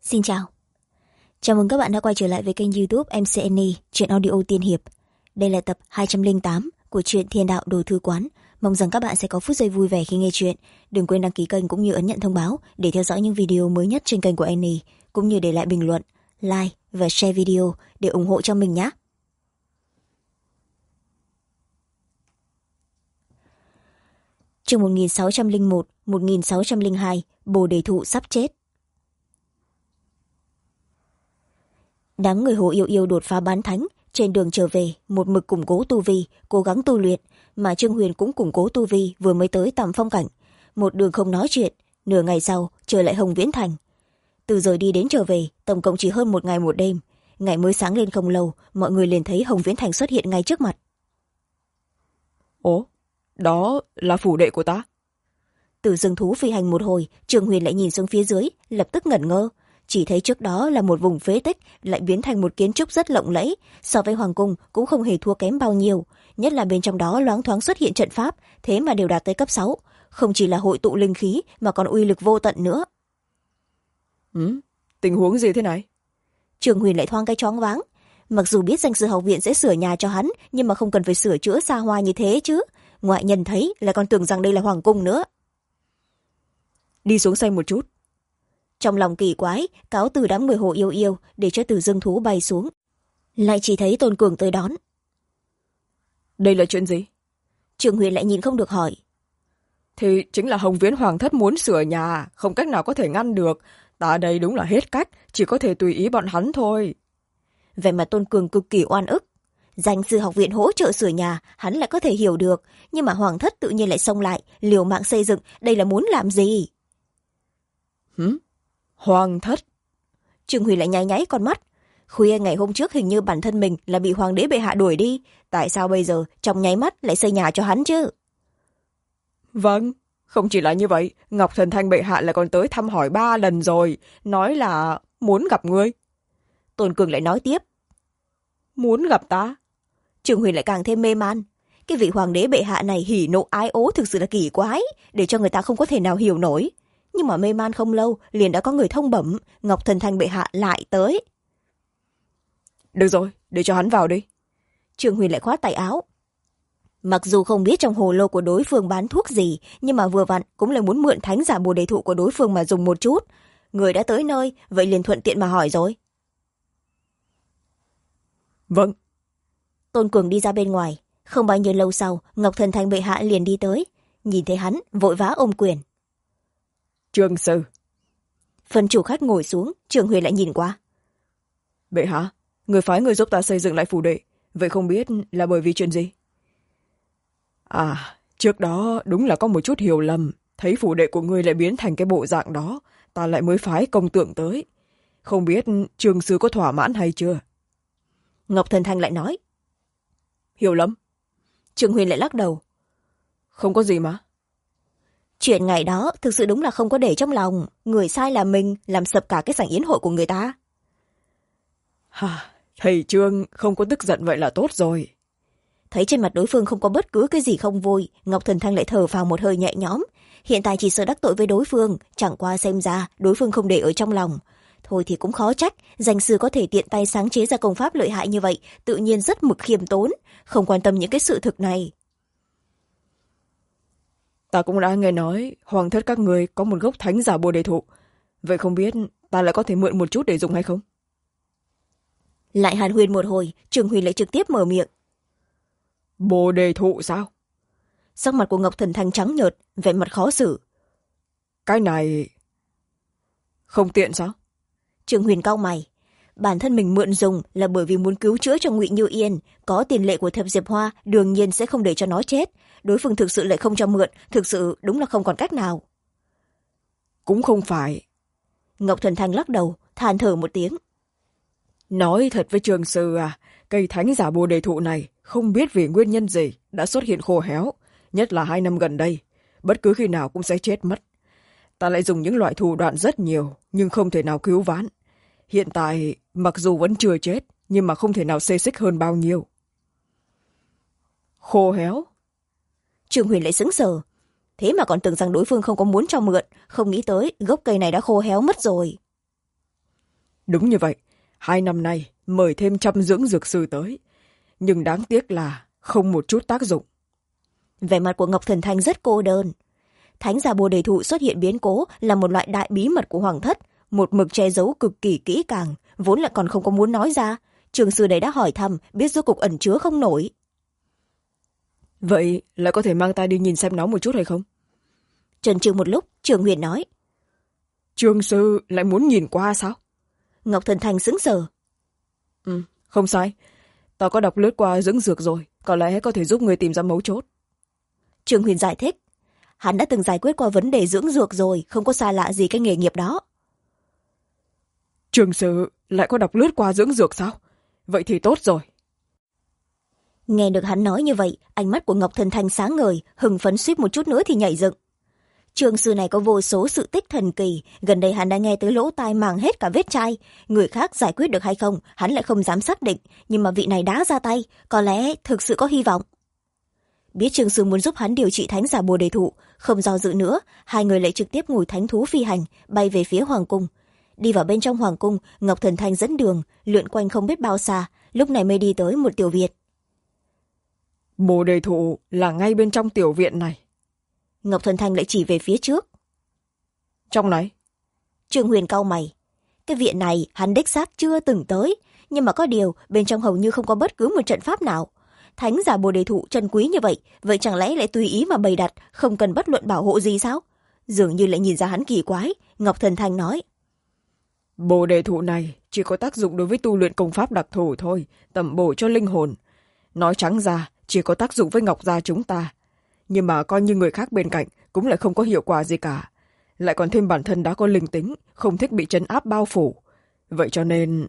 Xin chào. Chào mừng các bạn đã quay trở lại với kênh YouTube MCNE Truyện Audio Tiên Hiệp. Đây là tập 208 của truyện Thiên Đạo Đồ Thư Quán. Mong rằng các bạn sẽ có phút giây vui vẻ khi nghe chuyện. Đừng quên đăng ký kênh cũng như ấn nhận thông báo để theo dõi những video mới nhất trên kênh của Annie, cũng như để lại bình luận, like và share video để ủng hộ cho mình nhé. Chương 1601, 1602, Bồ Đề Thụ sắp chết. Đám người Hồ Yêu Yêu đột phá bán thánh, trên đường trở về một mực củng cố tu vi, cố gắng tu luyện, mà Trương Huyền cũng củng cố tu vi vừa mới tới Tầm Phong cảnh. Một đường không nói chuyện, nửa ngày sau trở lại Hồng Viễn Thành. Từ giờ đi đến trở về tổng cộng chỉ hơn một ngày một đêm. Ngày mới sáng lên không lâu, mọi người liền thấy Hồng Viễn Thành xuất hiện ngay trước mặt. Ồ, đó là phủ đệ của ta. Từ rừng thú phi hành một hồi, Trương Huyền lại nhìn xuống phía dưới, lập tức ngẩn ngơ. Chỉ thấy trước đó là một vùng phế tích lại biến thành một kiến trúc rất lộng lẫy, so với hoàng cung cũng không hề thua kém bao nhiêu, nhất là bên trong đó loáng thoáng xuất hiện trận pháp, thế mà đều đạt tới cấp 6, không chỉ là hội tụ linh khí mà còn uy lực vô tận nữa. Tình huống gì thế này? Trường Huyền lại thoáng cái choáng váng. Mặc dù biết danh sư học viện sẽ sửa nhà cho hắn, nhưng mà không cần phải sửa chữa xa hoa như thế chứ. Ngoại nhân thấy lại còn tưởng rằng đây là hoàng cung nữa. Đi xuống xem một chút. Trong lòng kỳ quái, cáo từ đám người Hồ Yêu Yêu để cho Từ Dương Thú bay xuống. Lại chỉ thấy Tôn Cường tới đón. Đây là chuyện gì? Trường Huyền lại nhìn không được hỏi. Thì chính là Hồng Viễn Hoàng thất muốn sửa nhà, không cách nào có thể ngăn được. Ta đây đúng là hết cách, chỉ có thể tùy ý bọn hắn thôi. Vẻ mặt Tôn Cường cực kỳ oan ức. Danh sư học viện hỗ trợ sửa nhà, hắn lại có thể hiểu được, nhưng mà Hoàng thất tự nhiên lại xông lại, liều mạng xây dựng, đây là muốn làm gì? Hoàng thất? Trường Huyền lại nháy nháy con mắt. Khuya ngày hôm trước hình như bản thân mình là bị hoàng đế bệ hạ đuổi đi, tại sao bây giờ trong nháy mắt lại xây nhà cho hắn chứ? Vâng, không chỉ là như vậy, Ngọc Thần Thanh bệ hạ lại còn tới thăm hỏi 3 lần rồi, nói là muốn gặp ngươi. Tôn Cường lại nói tiếp. Muốn gặp ta? Trường Huyền lại càng thêm mê man. Cái vị hoàng đế bệ hạ này hỉ nộ ái ố thực sự là kỳ quái, để cho người ta không có thể nào hiểu nổi. Nhưng mà mê man không lâu, liền đã có người thông bẩm, Ngọc Thần Thanh bệ hạ lại tới. Được rồi, để cho hắn vào đi. Trường Huyền lại khoát tay áo. Mặc dù không biết trong hồ lô của đối phương bán thuốc gì, nhưng mà vừa vặn cũng là muốn mượn thánh giả Bồ Đề Thụ của đối phương mà dùng một chút. Người đã tới nơi, vậy liền thuận tiện mà hỏi rồi. Vâng. Tôn Cường đi ra bên ngoài. Không bao nhiêu lâu sau, Ngọc Thần Thanh bệ hạ liền đi tới. Nhìn thấy hắn, vội vã ôm quyền. Trương sư. Phần chủ khách ngồi xuống, Trường Huyền lại nhìn qua. Bệ hạ, người phái người giúp ta xây dựng lại phủ đệ, vậy không biết là bởi vì chuyện gì? À, trước đó đúng là có một chút hiểu lầm, thấy phủ đệ của ngươi lại biến thành cái bộ dạng đó, ta lại mới phái công tượng tới. Không biết Trương sư có thỏa mãn hay chưa? Ngọc Thần Thanh lại nói. Hiểu lầm. Trường Huyền lại lắc đầu. Không có gì mà. Chuyện ngày đó thực sự đúng là không có để trong lòng, người sai là mình, làm sập cả cái sảnh yến hội của người ta. Thầy Trương không có tức giận vậy là tốt rồi. Thấy trên mặt đối phương không có bất cứ cái gì không vui, Ngọc Thần Thanh lại thở phào một hơi nhẹ nhõm. Hiện tại chỉ sợ đắc tội với đối phương, chẳng qua xem ra đối phương không để ở trong lòng. Thôi thì cũng khó trách, danh sư có thể tiện tay sáng chế ra công pháp lợi hại như vậy, tự nhiên rất mực khiêm tốn, không quan tâm những cái sự thực này. Ta cũng đã nghe nói hoàng thất các người có một gốc thánh giả Bồ Đề Thụ, vậy không biết ta lại có thể mượn một chút để dùng hay không? Lại hàn huyên một hồi, Trường Huyền lại trực tiếp mở miệng. Bồ Đề Thụ sao? Sắc mặt của Ngọc Thần Thanh trắng nhợt, vẻ mặt khó xử. Cái này không tiện sao? Trường Huyền cau mày. Bản thân mình mượn dùng là bởi vì muốn cứu chữa cho Ngụy Như Yên, có tiền lệ của Thập Diệp Hoa đương nhiên sẽ không để cho nó chết. Đối phương thực sự lại không cho mượn, thực sự đúng là không còn cách nào. Cũng không phải. Ngọc Thần Thanh lắc đầu, than thở một tiếng. Nói thật với Trường sư à, cây thánh giả Bồ Đề Thụ này không biết vì nguyên nhân gì đã xuất hiện khô héo, nhất là 2 năm gần đây, bất cứ khi nào cũng sẽ chết mất. Ta lại dùng những loại thủ đoạn rất nhiều, nhưng không thể nào cứu vãn. Hiện tại, mặc dù vẫn chưa chết, nhưng mà không thể nào xê xích hơn bao nhiêu. Khô héo? Trường Huyền lại sững sờ. Thế mà còn tưởng rằng đối phương không có muốn cho mượn, không nghĩ tới gốc cây này đã khô héo mất rồi. Đúng như vậy, 2 năm nay mời thêm 100 dưỡng dược sư tới, nhưng đáng tiếc là không một chút tác dụng. Vẻ mặt của Ngọc Thần Thanh rất cô đơn. Thánh giả bồ đề thụ xuất hiện biến cố là một loại đại bí mật của hoàng thất, một mực che giấu cực kỳ kỹ càng, vốn lại còn không có muốn nói ra. Trường sư đấy đã hỏi thăm, biết rốt cục ẩn chứa không nổi. Vậy lại có thể mang ta đi nhìn xem nó một chút hay không? Chần chừ một lúc, Trường Huyền nói. Trường sư lại muốn nhìn qua sao? Ngọc Thần Thanh sững sờ. Không sai, ta có đọc lướt qua dưỡng dược rồi, có lẽ có thể giúp người tìm ra mấu chốt. Trường Huyền giải thích. Hắn đã từng giải quyết qua vấn đề dưỡng dược rồi, không có xa lạ gì cái nghề nghiệp đó. Trường sư lại có đọc lướt qua dưỡng dược sao? Vậy thì tốt rồi. Nghe được hắn nói như vậy, ánh mắt của Ngọc Thần Thanh sáng ngời, hưng phấn suýt một chút nữa thì nhảy dựng. Trường sư này có vô số sự tích thần kỳ, gần đây hắn đã nghe tới lỗ tai màng hết cả vết chai. Người khác giải quyết được hay không, hắn lại không dám xác định, nhưng mà vị này đã ra tay, có lẽ thực sự có hy vọng. Biết trường sư muốn giúp hắn điều trị thánh giả bồ đề thụ, không do dự nữa, hai người lại trực tiếp ngồi thánh thú phi hành, bay về phía hoàng cung. Đi vào bên trong hoàng cung, Ngọc Thần Thanh dẫn đường, lượn quanh không biết bao xa, lúc này mới đi tới một tiểu viện. Bồ đề thụ là ngay bên trong tiểu viện này. Ngọc Thần Thanh lại chỉ về phía trước. Trong này? Trương Huyền cau mày. Cái viện này hắn đích xác chưa từng tới, nhưng mà có điều bên trong hầu như không có bất cứ một trận pháp nào. Thánh giả bồ đề thụ trân quý như vậy, vậy chẳng lẽ lại tùy ý mà bày đặt, không cần bất luận bảo hộ gì sao? Dường như lại nhìn ra hắn kỳ quái, Ngọc Thần Thanh nói. Bồ đề thụ này chỉ có tác dụng đối với tu luyện công pháp đặc thù thôi, tẩm bổ cho linh hồn. Nói trắng ra, chỉ có tác dụng với Ngọc gia chúng ta. Nhưng mà coi như người khác bên cạnh cũng lại không có hiệu quả gì cả. Lại còn thêm bản thân đã có linh tính, không thích bị trấn áp bao phủ. Vậy cho nên...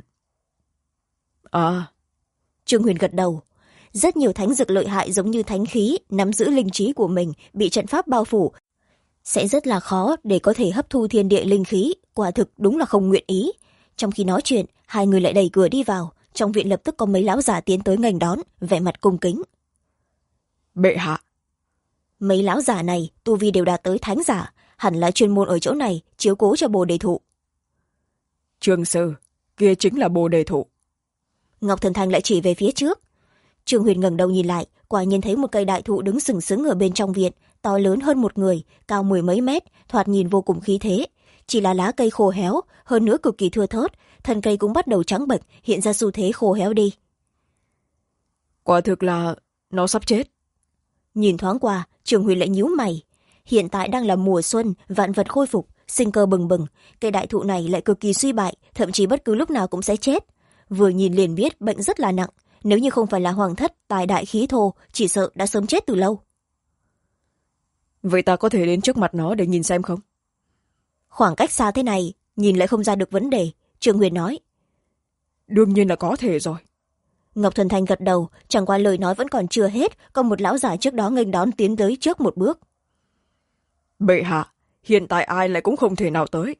Trương Huyền gật đầu. Rất nhiều thánh dược lợi hại giống như thánh khí, nắm giữ linh trí của mình, bị trận pháp bao phủ. Sẽ rất là khó để có thể hấp thu thiên địa linh khí, quả thực đúng là không nguyện ý. Trong khi nói chuyện, hai người lại đẩy cửa đi vào. Trong viện lập tức có mấy lão giả tiến tới nghênh đón, vẻ mặt cung kính. Bệ hạ. Mấy lão giả này tu vi đều đạt tới thánh giả, hẳn là chuyên môn ở chỗ này chiếu cố cho bồ đề thụ. Trường sư, kia chính là bồ đề thụ. Ngọc Thần Thanh lại chỉ về phía trước. Trương Huyền ngẩng đầu nhìn lại, quả nhiên thấy một cây đại thụ đứng sừng sững ở bên trong viện, to lớn hơn một người, cao 10 mấy mét, thoạt nhìn vô cùng khí thế. Chỉ là lá cây khô héo, hơn nữa cực kỳ thưa thớt, thân cây cũng bắt đầu trắng bệch, hiện ra xu thế khô héo đi. Quả thực là nó sắp chết. Nhìn thoáng qua, Trương Huyền lại nhíu mày. Hiện tại đang là mùa xuân, vạn vật khôi phục, sinh cơ bừng bừng, cây đại thụ này lại cực kỳ suy bại, thậm chí bất cứ lúc nào cũng sẽ chết. Vừa nhìn liền biết bệnh rất là nặng, nếu như không phải là hoàng thất tài đại khí thô, chỉ sợ đã sớm chết từ lâu. Vậy ta có thể đến trước mặt nó để nhìn xem không? Khoảng cách xa thế này, nhìn lại không ra được vấn đề, Trương Huyền nói. Đương nhiên là có thể rồi. Ngọc Thần Thanh gật đầu, chẳng qua lời nói vẫn còn chưa hết, có một lão giả trước đó nghênh đón tiến tới trước một bước. Bệ hạ, hiện tại ai lại cũng không thể nào tới.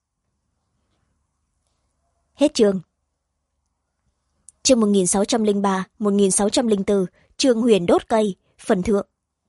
Hết chương. Chương 1603, 1604, Trương Huyền đốt cây, phần thượng.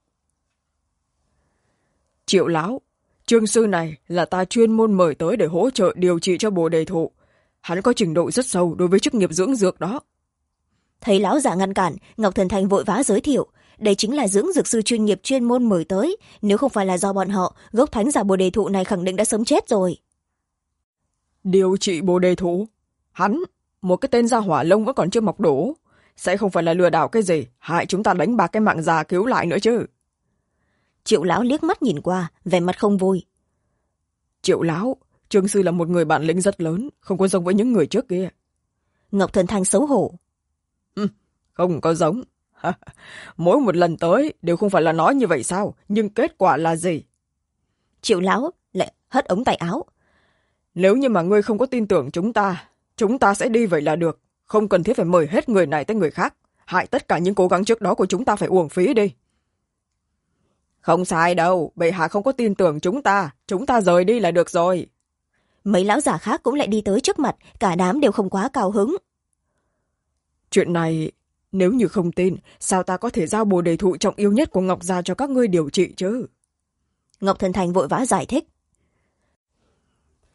Triệu lão, Trương sư này là ta chuyên môn mời tới để hỗ trợ điều trị cho bồ đề thụ. Hắn có trình độ rất sâu đối với chức nghiệp dưỡng dược đó. Thấy lão giả ngăn cản, Ngọc Thần Thanh vội vã giới thiệu. Đây chính là dưỡng dược sư chuyên nghiệp chuyên môn mời tới. Nếu không phải là do bọn họ, gốc thánh giả bồ đề thụ này khẳng định đã sớm chết rồi. Điều trị bồ đề thụ? Hắn, một cái tên gia hỏa lông vẫn còn chưa mọc đủ. Sẽ không phải là lừa đảo cái gì, hại chúng ta đánh bạc cái mạng già cứu lại nữa chứ. Triệu lão liếc mắt nhìn qua, vẻ mặt không vui. Triệu lão, Trương sư là một người bản lĩnh rất lớn, không có giống với những người trước kia. Ngọc Thần Thanh xấu hổ. Không có giống. Mỗi một lần tới đều không phải là nói như vậy sao, nhưng kết quả là gì? Triệu lão lại hất ống tay áo. Nếu như mà ngươi không có tin tưởng chúng ta sẽ đi vậy là được, không cần thiết phải mời hết người này tới người khác, hại tất cả những cố gắng trước đó của chúng ta phải uổng phí đi. Không sai đâu, bệ hạ không có tin tưởng chúng ta rời đi là được rồi. Mấy lão giả khác cũng lại đi tới trước mặt, cả đám đều không quá cao hứng. Chuyện này, nếu như không tin, sao ta có thể giao bồ đề thụ trọng yêu nhất của Ngọc gia cho các ngươi điều trị chứ? Ngọc Thần Thành vội vã giải thích.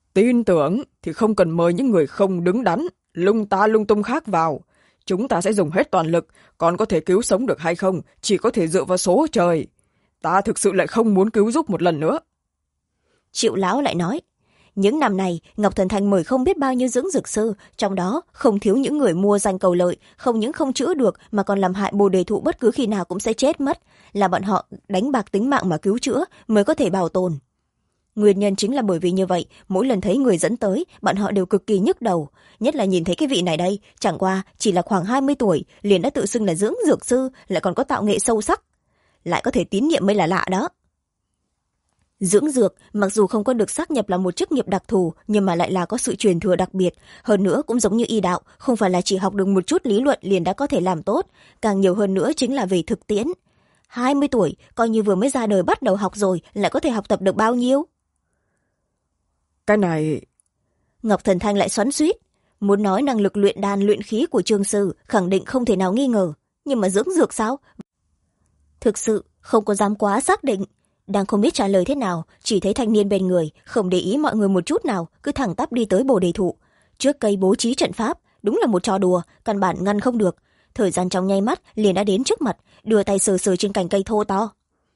Tin tưởng thì không cần mời những người không đứng đắn, lung ta lung tung khác vào. Chúng ta sẽ dùng hết toàn lực, còn có thể cứu sống được hay không, chỉ có thể dựa vào số trời. Ta thực sự lại không muốn cứu giúp một lần nữa. Triệu lão lại nói, những năm này Ngọc Thần Thành mời không biết bao nhiêu dưỡng dược sư, trong đó không thiếu những người mua danh cầu lợi, không những không chữa được mà còn làm hại bồ đề thụ bất cứ khi nào cũng sẽ chết mất, là bọn họ đánh bạc tính mạng mà cứu chữa mới có thể bảo tồn. Nguyên nhân chính là bởi vì như vậy, mỗi lần thấy người dẫn tới bọn họ đều cực kỳ nhức đầu, nhất là nhìn thấy cái vị này đây, chẳng qua chỉ là khoảng 20 tuổi liền đã tự xưng là dưỡng dược sư, lại còn có tạo nghệ sâu sắc, lại có thể tín nhiệm mới là lạ đó. Dưỡng dược mặc dù không có được xác nhập là một chức nghiệp đặc thù, nhưng mà lại là có sự truyền thừa đặc biệt, hơn nữa cũng giống như y đạo, không phải là chỉ học được một chút lý luận liền đã có thể làm tốt, càng nhiều hơn nữa chính là về thực tiễn. 20 tuổi coi như vừa mới ra đời bắt đầu học rồi, lại có thể học tập được bao nhiêu? Cái này... Ngọc Thần Thanh lại xoắn xuýt, muốn nói năng lực luyện đan luyện khí của Trương sư khẳng định không thể nào nghi ngờ, nhưng mà dưỡng dược sao? Thực sự không có dám quá xác định. Đang không biết trả lời thế nào, chỉ thấy thanh niên bên người không để ý mọi người một chút nào, cứ thẳng tắp đi tới bồ đề thụ, trước cây bố trí trận pháp, đúng là một trò đùa, căn bản ngăn không được. Thời gian trong nháy mắt liền đã đến trước mặt, đưa tay sờ sờ trên cành cây thô to.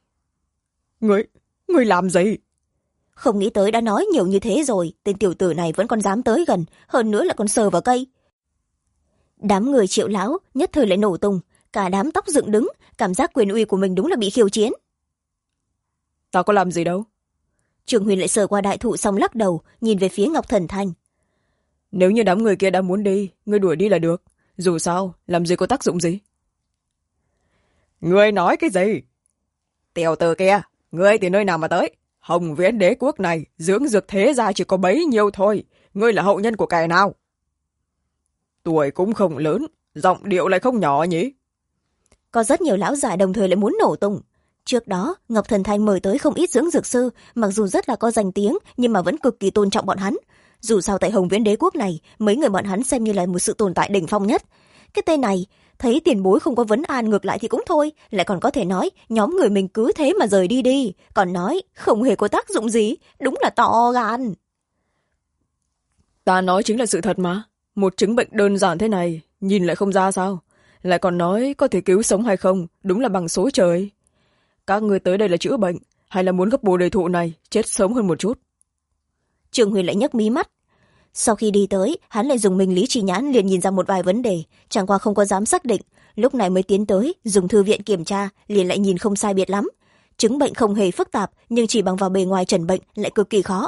Ngươi làm gì? Không nghĩ tới đã nói nhiều như thế rồi, tên tiểu tử này vẫn còn dám tới gần, hơn nữa là còn sờ vào cây. Đám người Triệu lão nhất thời lại nổ tung, cả đám tóc dựng đứng, cảm giác quyền uy của mình đúng là bị khiêu chiến. Ta có làm gì đâu. Trường Huyền lại sờ qua đại thụ xong lắc đầu, nhìn về phía Ngọc Thần Thanh. Nếu như đám người kia đã muốn đi, ngươi đuổi đi là được, dù sao làm gì có tác dụng gì. Ngươi nói cái gì? Tiểu tử kia, ngươi từ nơi nào mà tới? Hồng Viễn đế quốc này dưỡng dược thế gia chỉ có bấy nhiêu thôi, ngươi là hậu nhân của kẻ nào? Tuổi cũng không lớn, giọng điệu lại không nhỏ nhỉ? Có rất nhiều lão già đồng thời lại muốn nổ tung. Trước đó Ngọc Thần Thanh mời tới không ít dưỡng dược sư, mặc dù rất là có danh tiếng nhưng mà vẫn cực kỳ tôn trọng bọn hắn. Dù sao tại Hồng Viễn đế quốc này, mấy người bọn hắn xem như là một sự tồn tại đỉnh phong nhất. Cái tên này thấy tiền bối không có vấn an ngược lại thì cũng thôi, lại còn có thể nói nhóm người mình cứ thế mà rời đi đi, còn nói không hề có tác dụng gì, đúng là to gan. Ta nói chính là sự thật mà, một chứng bệnh đơn giản thế này nhìn lại không ra sao, lại còn nói có thể cứu sống hay không, đúng là bằng số trời. Các người tới đây là chữa bệnh hay là muốn gấp bồ đề thụ này chết sớm hơn một chút? Trường Huyền lại nhấc mí mắt. Sau khi đi tới, hắn lại dùng minh lý chi nhãn liền nhìn ra một vài vấn đề, chẳng qua không có dám xác định, lúc này mới tiến tới dùng thư viện kiểm tra, liền lại nhìn không sai biệt lắm. Chứng bệnh không hề phức tạp, nhưng chỉ bằng vào bề ngoài trần bệnh lại cực kỳ khó.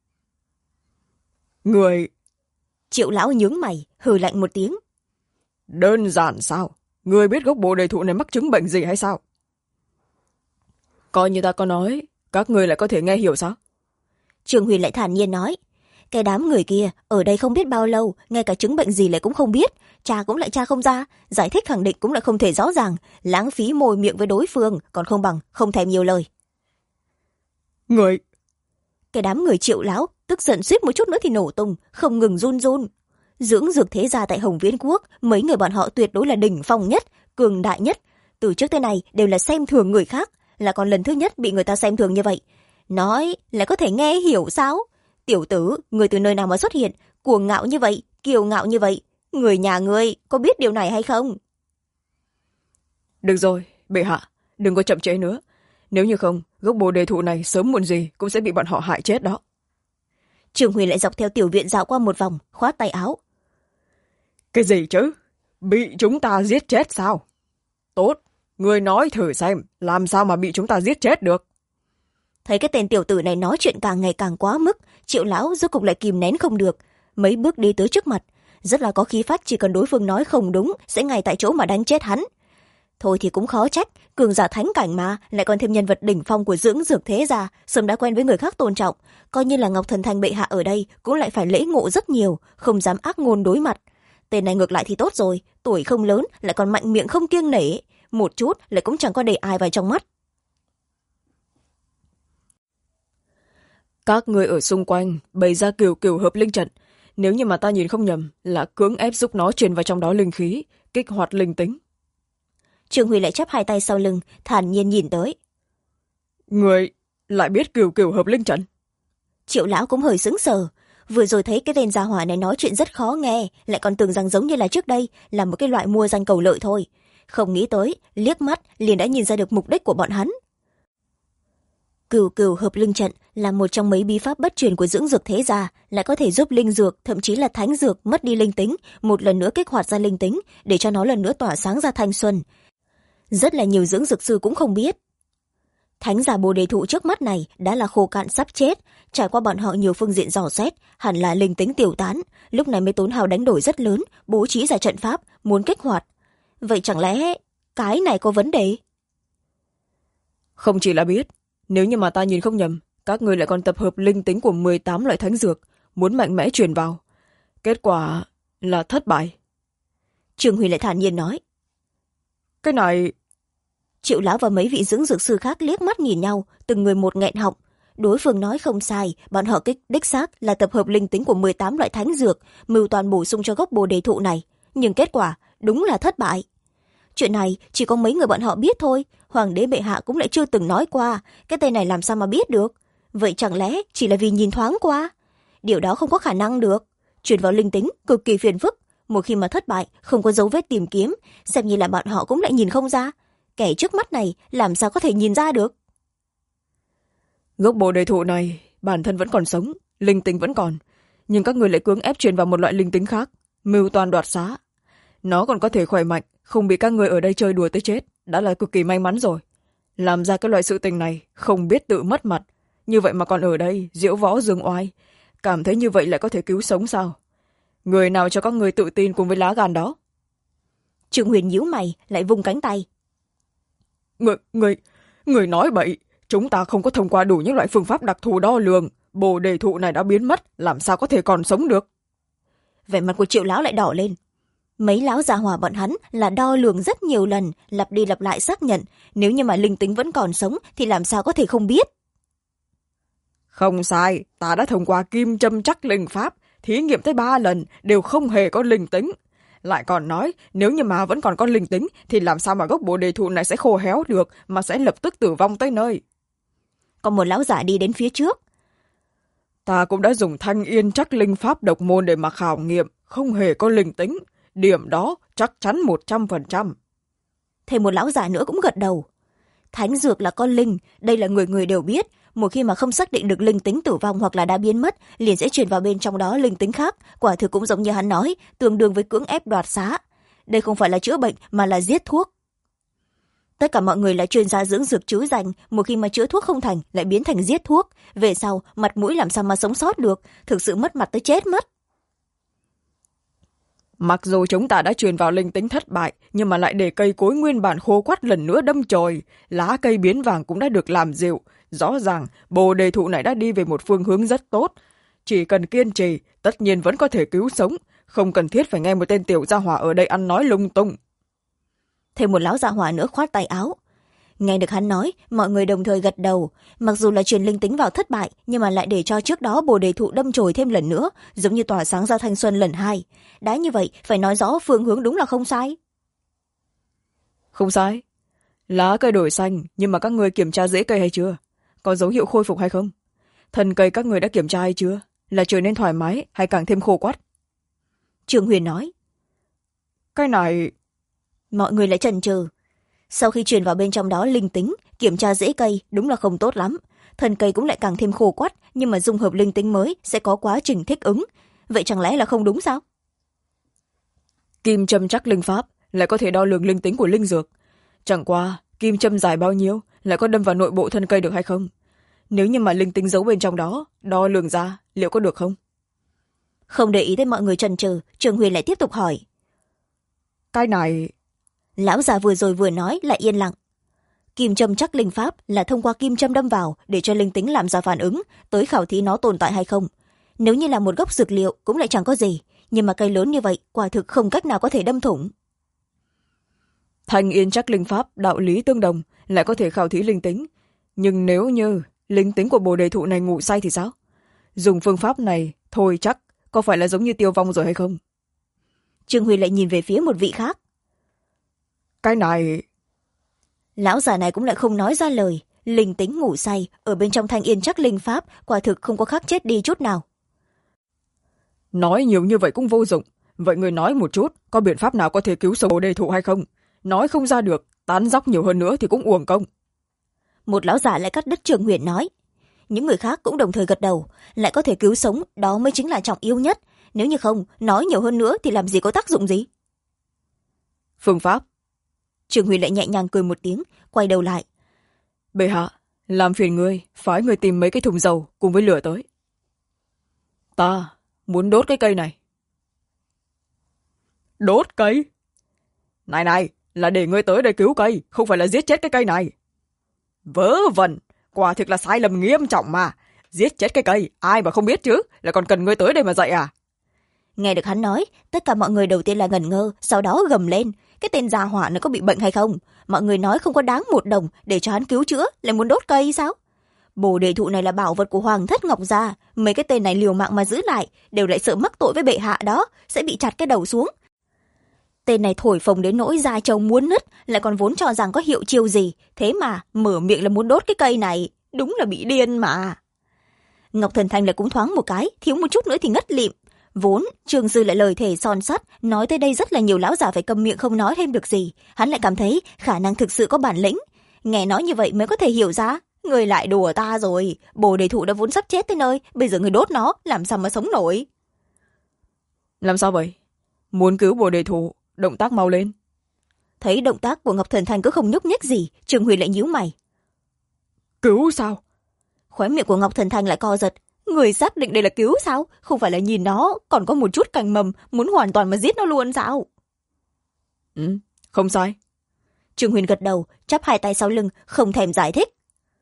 Người... Triệu lão nhướng mày, hừ lạnh một tiếng. Đơn giản sao? Người biết gốc bồ đề thụ này mắc chứng bệnh gì hay sao? Coi như ta có nói, các người lại có thể nghe hiểu sao? Trường Huyền lại thản nhiên nói. Cái đám người kia ở đây không biết bao lâu, ngay cả chứng bệnh gì lại cũng không biết, cha cũng lại cha không ra, giải thích khẳng định cũng lại không thể rõ ràng, lãng phí môi miệng với đối phương, còn không bằng không thèm nhiều lời. Người... Cái đám người Triệu lão tức giận suýt một chút nữa thì nổ tung, không ngừng run run. Dưỡng dược thế gia tại Hồng Viễn quốc, mấy người bọn họ tuyệt đối là đỉnh phong nhất, cường đại nhất, từ trước tới nay đều là xem thường người khác, là còn lần thứ nhất bị người ta xem thường như vậy. Nói lại có thể nghe hiểu sao? Tiểu tử, người từ nơi nào mà xuất hiện, cuồng ngạo như vậy, kiêu ngạo như vậy, người nhà ngươi có biết điều này hay không? Được rồi, bệ hạ, đừng có chậm trễ nữa. Nếu như không, gốc bồ đề thụ này sớm muộn gì cũng sẽ bị bọn họ hại chết đó. Trường Huyền lại dọc theo tiểu viện dạo qua một vòng, khoát tay áo. Cái gì chứ? Bị chúng ta giết chết sao? Tốt, ngươi nói thử xem, làm sao mà bị chúng ta giết chết được? Thấy cái tên tiểu tử này nói chuyện càng ngày càng quá mức, Triệu lão rốt cục lại kìm nén không được, mấy bước đi tới trước mặt, rất là có khí phách, chỉ cần đối phương nói không đúng sẽ ngay tại chỗ mà đánh chết hắn. Thôi thì cũng khó trách, cường giả thánh cảnh mà, lại còn thêm nhân vật đỉnh phong của dưỡng dược thế gia, sớm đã quen với người khác tôn trọng, coi như là Ngọc Thần Thanh bệ hạ ở đây cũng lại phải lễ ngộ rất nhiều, không dám ác ngôn đối mặt. Tên này ngược lại thì tốt rồi, tuổi không lớn lại còn mạnh miệng không kiêng nể, một chút lại cũng chẳng có để ai vào trong mắt. Các người ở xung quanh bày ra kiểu hợp linh trận, nếu như mà ta nhìn không nhầm là cưỡng ép giúp nó truyền vào trong đó linh khí, kích hoạt linh tính. Trương Huy lại chắp hai tay sau lưng, thản nhiên nhìn tới. Người lại biết kiểu hợp linh trận? Triệu lão cũng hơi sững sờ, vừa rồi thấy cái tên gia hỏa này nói chuyện rất khó nghe, lại còn tưởng rằng giống như là trước đây là một cái loại mua danh cầu lợi thôi. Không nghĩ tới liếc mắt liền đã nhìn ra được mục đích của bọn hắn. Cửu cửu hợp linh trận là một trong mấy bí pháp bất truyền của dưỡng dược thế gia, lại có thể giúp linh dược, thậm chí là thánh dược mất đi linh tính, một lần nữa kích hoạt ra linh tính, để cho nó lần nữa tỏa sáng ra thanh xuân. Rất là nhiều dưỡng dược sư cũng không biết. Thánh giả bồ đề thụ trước mắt này đã là khô cạn sắp chết, trải qua bọn họ nhiều phương diện dò xét, hẳn là linh tính tiêu tán, lúc này mới tốn hao đánh đổi rất lớn, bố trí ra trận pháp, muốn kích hoạt. Vậy chẳng lẽ cái này có vấn đề? Không chỉ là biết, nếu như mà ta nhìn không nhầm, các người lại còn tập hợp linh tính của 18 loại thánh dược, muốn mạnh mẽ truyền vào. Kết quả là thất bại. Trương Huy lại thản nhiên nói. Cái này... Triệu lão và mấy vị dưỡng dược sư khác liếc mắt nhìn nhau, từng người một nghẹn họng. Đối phương nói không sai, bọn họ đích xác là tập hợp linh tính của 18 loại thánh dược, mưu toàn bổ sung cho gốc bồ đề thụ này. Nhưng kết quả đúng là thất bại. Chuyện này chỉ có mấy người bọn họ biết thôi, hoàng đế bệ hạ cũng lại chưa từng nói qua, cái tên này làm sao mà biết được? Vậy chẳng lẽ chỉ là vì nhìn thoáng qua? Điều đó không có khả năng được. Chuyển vào linh tính cực kỳ phiền phức, một khi mà thất bại không có dấu vết tìm kiếm, xem như là bọn họ cũng lại nhìn không ra. Kẻ trước mắt này làm sao có thể nhìn ra được? Gốc bồ đề thụ này bản thân vẫn còn sống, linh tính vẫn còn, nhưng các người lại cưỡng ép truyền vào một loại linh tính khác, mưu toàn đoạt xá. Nó còn có thể khỏe mạnh, không bị các người ở đây chơi đùa tới chết, đã là cực kỳ may mắn rồi. Làm ra cái loại sự tình này không biết tự mất mặt, như vậy mà còn ở đây diễu võ dương oai, cảm thấy như vậy lại có thể cứu sống sao? Người nào cho các người tự tin cùng với lá gan đó? Trương Huyền nhíu mày lại vung cánh tay. Người nói bậy, chúng ta không có thông qua đủ những loại phương pháp đặc thù đo lường, bồ đề thụ này đã biến mất, làm sao có thể còn sống được? Vẻ mặt của Triệu lão lại đỏ lên. Mấy lão già hỏa bọn hắn là đo lường rất nhiều lần, lặp đi lặp lại xác nhận, nếu như mà linh tính vẫn còn sống thì làm sao có thể không biết? Không sai, ta đã thông qua kim châm chắc linh pháp, thí nghiệm tới 3 lần đều không hề có linh tính. Lại còn nói, nếu như mà vẫn còn có linh tính thì làm sao mà gốc bồ đề thụ này sẽ khô héo được, mà sẽ lập tức tử vong tới nơi. Còn một lão giả đi đến phía trước. Ta cũng đã dùng thanh yên chắc linh pháp độc môn để mà khảo nghiệm, không hề có linh tính. Điểm đó chắc chắn 100%. Thêm một lão già nữa cũng gật đầu. Thánh dược là con linh, đây là người người đều biết. Một khi mà không xác định được linh tính tử vong hoặc là đã biến mất, liền sẽ truyền vào bên trong đó linh tính khác. Quả thực cũng giống như hắn nói, tương đương với cưỡng ép đoạt xá. Đây không phải là chữa bệnh mà là giết thuốc. Tất cả mọi người là chuyên gia dưỡng dược chứ danh, một khi mà chữa thuốc không thành lại biến thành giết thuốc. Về sau, mặt mũi làm sao mà sống sót được, thực sự mất mặt tới chết mất. Mặc dù chúng ta đã truyền vào linh tính thất bại, nhưng mà lại để cây cối nguyên bản khô quắt lần nữa đâm chồi, lá cây biến vàng cũng đã được làm dịu. Rõ ràng, bồ đề thụ này đã đi về một phương hướng rất tốt. Chỉ cần kiên trì, tất nhiên vẫn có thể cứu sống, không cần thiết phải nghe một tên tiểu gia hỏa ở đây ăn nói lung tung. Thêm một lão gia hỏa nữa khoát tay áo. Nghe được hắn nói, mọi người đồng thời gật đầu. Mặc dù là truyền linh tính vào thất bại, nhưng mà lại để cho trước đó bồ đề thụ đâm chồi thêm lần nữa, giống như tỏa sáng ra thanh xuân lần 2. Đã như vậy, phải nói rõ phương hướng đúng là không sai. Không sai. Lá cây đổi xanh, nhưng mà các người kiểm tra rễ cây hay chưa? Có dấu hiệu khôi phục hay không? Thân cây các người đã kiểm tra hay chưa? Là trở nên thoải mái hay càng thêm khô quắt? Trương Huyền nói. Cái này... Mọi người lại chần chừ. Sau khi truyền vào bên trong đó linh tính, kiểm tra rễ cây đúng là không tốt lắm. Thân cây cũng lại càng thêm khô quắt, nhưng mà dung hợp linh tính mới sẽ có quá trình thích ứng. Vậy chẳng lẽ là không đúng sao? Kim châm chắc linh pháp lại có thể đo lường linh tính của linh dược. Chẳng qua, kim châm dài bao nhiêu lại có đâm vào nội bộ thân cây được hay không? Nếu như mà linh tính giấu bên trong đó, đo lường ra, liệu có được không? Không để ý tới mọi người chần chừ, Trương Huyền lại tiếp tục hỏi. Cái này... Lão già vừa rồi vừa nói lại yên lặng. Kim châm chắc linh pháp là thông qua kim châm đâm vào để cho linh tính làm ra phản ứng, tới khảo thí nó tồn tại hay không. Nếu như là một gốc dược liệu cũng lại chẳng có gì, nhưng mà cây lớn như vậy quả thực không cách nào có thể đâm thủng. Thanh yên chắc linh pháp đạo lý tương đồng lại có thể khảo thí linh tính, nhưng nếu như linh tính của bồ đề thụ này ngủ say thì sao? Dùng phương pháp này thôi chắc có phải là giống như tiêu vong rồi hay không? Trương Huy lại nhìn về phía một vị khác. Cái này... Lão già này cũng lại không nói ra lời. Linh tính ngủ say ở bên trong thanh yên chắc linh pháp quả thực không có khác chết đi chút nào. Nói nhiều như vậy cũng vô dụng. Vậy người nói một chút, có biện pháp nào có thể cứu sống Bồ Đề Thụ hay không? Nói không ra được, tán dóc nhiều hơn nữa thì cũng uổng công. Một lão giả lại cắt đứt Trường Huyền nói. Những người khác cũng đồng thời gật đầu. Lại có thể cứu sống, đó mới chính là trọng yếu nhất. Nếu như không, nói nhiều hơn nữa thì làm gì có tác dụng gì. Phương pháp. Trường Huyền lại nhẹ nhàng cười một tiếng, quay đầu lại. Bệ hạ, làm phiền ngươi, phái người tìm mấy cái thùng dầu cùng với lửa tới. Ta muốn đốt cái cây này. Đốt cây? Này này, là để ngươi tới đây cứu cây, không phải là giết chết cái cây này. Vớ vẩn, quả thực là sai lầm nghiêm trọng mà. Giết chết cái cây, ai mà không biết chứ, lại còn cần ngươi tới đây mà dạy à? Nghe được hắn nói, tất cả mọi người đầu tiên là ngẩn ngơ, sau đó gầm lên. Cái tên già hỏa này có bị bệnh hay không? Mọi người nói không có đáng 1 đồng để cho hắn cứu chữa, lại muốn đốt cây sao? Bồ đề thụ này là bảo vật của Hoàng thất Ngọc Gia, mấy cái tên này liều mạng mà giữ lại, đều lại sợ mắc tội với bệ hạ đó, sẽ bị chặt cái đầu xuống. Tên này thổi phồng đến nỗi da trâu muốn nứt, lại còn vốn cho rằng có hiệu chiêu gì, thế mà mở miệng là muốn đốt cái cây này, đúng là bị điên mà. Ngọc Thần Thanh lại cũng thoáng một cái, thiếu một chút nữa thì ngất lịm. Vốn Trường Sư lại lời thề son sắt, nói tới đây rất là nhiều lão già phải câm miệng không nói thêm được gì, hắn lại cảm thấy khả năng thực sự có bản lĩnh. Nghe nói như vậy mới có thể hiểu ra, người lại đùa ta rồi, bồ đề thụ đã vốn sắp chết tới nơi, bây giờ người đốt nó, làm sao mà sống nổi. Làm sao vậy? Muốn cứu bồ đề thụ, động tác mau lên. Thấy động tác của Ngọc Thần Thanh cứ không nhúc nhích gì, Trường Huyền lại nhíu mày. Cứu sao? Khóe miệng của Ngọc Thần Thanh lại co giật. Người xác định đây là cứu sao? Không phải là nhìn nó còn có một chút cành mầm, muốn hoàn toàn mà giết nó luôn sao? Ừ, không sai. Trường Huyền gật đầu, chắp 2 tay sau lưng, không thèm giải thích.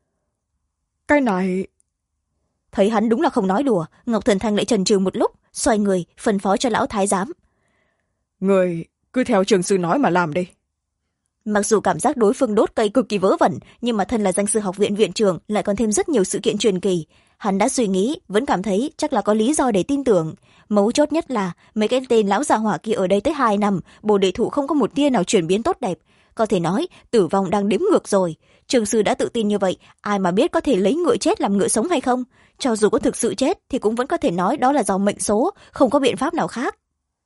Cái này... Thấy hắn đúng là không nói đùa, Ngọc Thần Thanh lại chần chừ một lúc, xoay người, phân phó cho lão thái giám. Người cứ theo Trường Sư nói mà làm đi. Mặc dù cảm giác đối phương đốt cây cực kỳ vớ vẩn, nhưng mà thân là danh sư học viện viện trưởng lại còn thêm rất nhiều sự kiện truyền kỳ. Hắn đã suy nghĩ, vẫn cảm thấy chắc là có lý do để tin tưởng. Mấu chốt nhất là mấy cái tên lão già hỏa kia ở đây tới 2 năm, bồ đề thụ không có một tia nào chuyển biến tốt đẹp. Có thể nói tử vong đang đếm ngược rồi. Trường sư đã tự tin như vậy, ai mà biết có thể lấy ngựa chết làm ngựa sống hay không? Cho dù có thực sự chết thì cũng vẫn có thể nói đó là do mệnh số, không có biện pháp nào khác.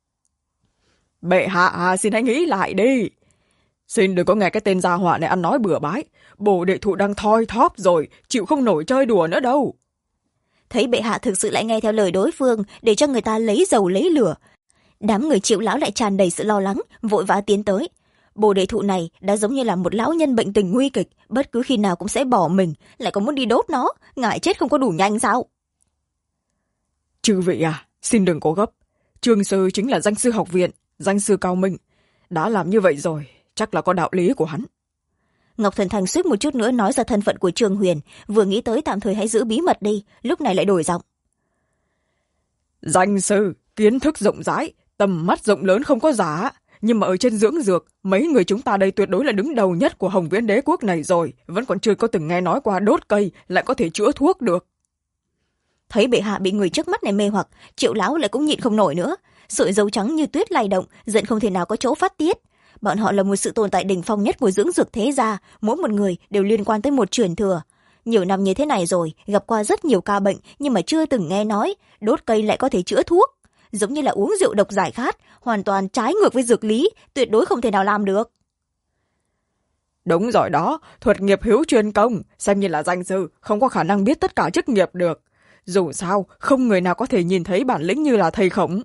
Bệ hạ xin hãy nghĩ lại đi. Xin đừng có nghe cái tên gia họa này ăn nói bừa bãi. Bồ đệ thụ đang thoi thóp rồi, chịu không nổi chơi đùa nữa đâu. Thấy bệ hạ thực sự lại nghe theo lời đối phương để cho người ta lấy dầu lấy lửa. Đám người Triệu lão lại tràn đầy sự lo lắng, vội vã tiến tới. Bồ đề thụ này đã giống như là một lão nhân bệnh tình nguy kịch, bất cứ khi nào cũng sẽ bỏ mình, lại còn muốn đi đốt nó, ngại chết không có đủ nhanh sao? Chư vị xin đừng có gấp. Trường sư chính là danh sư học viện, danh sư cao minh. Đã làm như vậy rồi, chắc là có đạo lý của hắn. Ngọc Thần Thành suýt một chút nữa nói ra thân phận của Trương Huyền, vừa nghĩ tới tạm thời hãy giữ bí mật đi, lúc này lại đổi giọng. Danh sư, kiến thức rộng rãi, tầm mắt rộng lớn không có giả, nhưng mà ở trên dưỡng dược, mấy người chúng ta đây tuyệt đối là đứng đầu nhất của Hồng Viễn Đế quốc này rồi, vẫn còn chưa có từng nghe nói qua đốt cây lại có thể chữa thuốc được. Thấy bệ hạ bị người trước mắt này mê hoặc, Triệu lão lại cũng nhịn không nổi nữa, sợi dâu trắng như tuyết lay động, giận không thể nào có chỗ phát tiết. Bọn họ là một sự tồn tại đỉnh phong nhất của dưỡng dược thế gia, mỗi một người đều liên quan tới một truyền thừa. Nhiều năm như thế này rồi, gặp qua rất nhiều ca bệnh nhưng mà chưa từng nghe nói đốt cây lại có thể chữa thuốc. Giống như là uống rượu độc giải khát, hoàn toàn trái ngược với dược lý, tuyệt đối không thể nào làm được. Đúng rồi đó, thuật nghiệp hữu chuyên công, xem như là danh sư, không có khả năng biết tất cả chức nghiệp được. Dù sao, không người nào có thể nhìn thấy bản lĩnh như là thầy Khổng.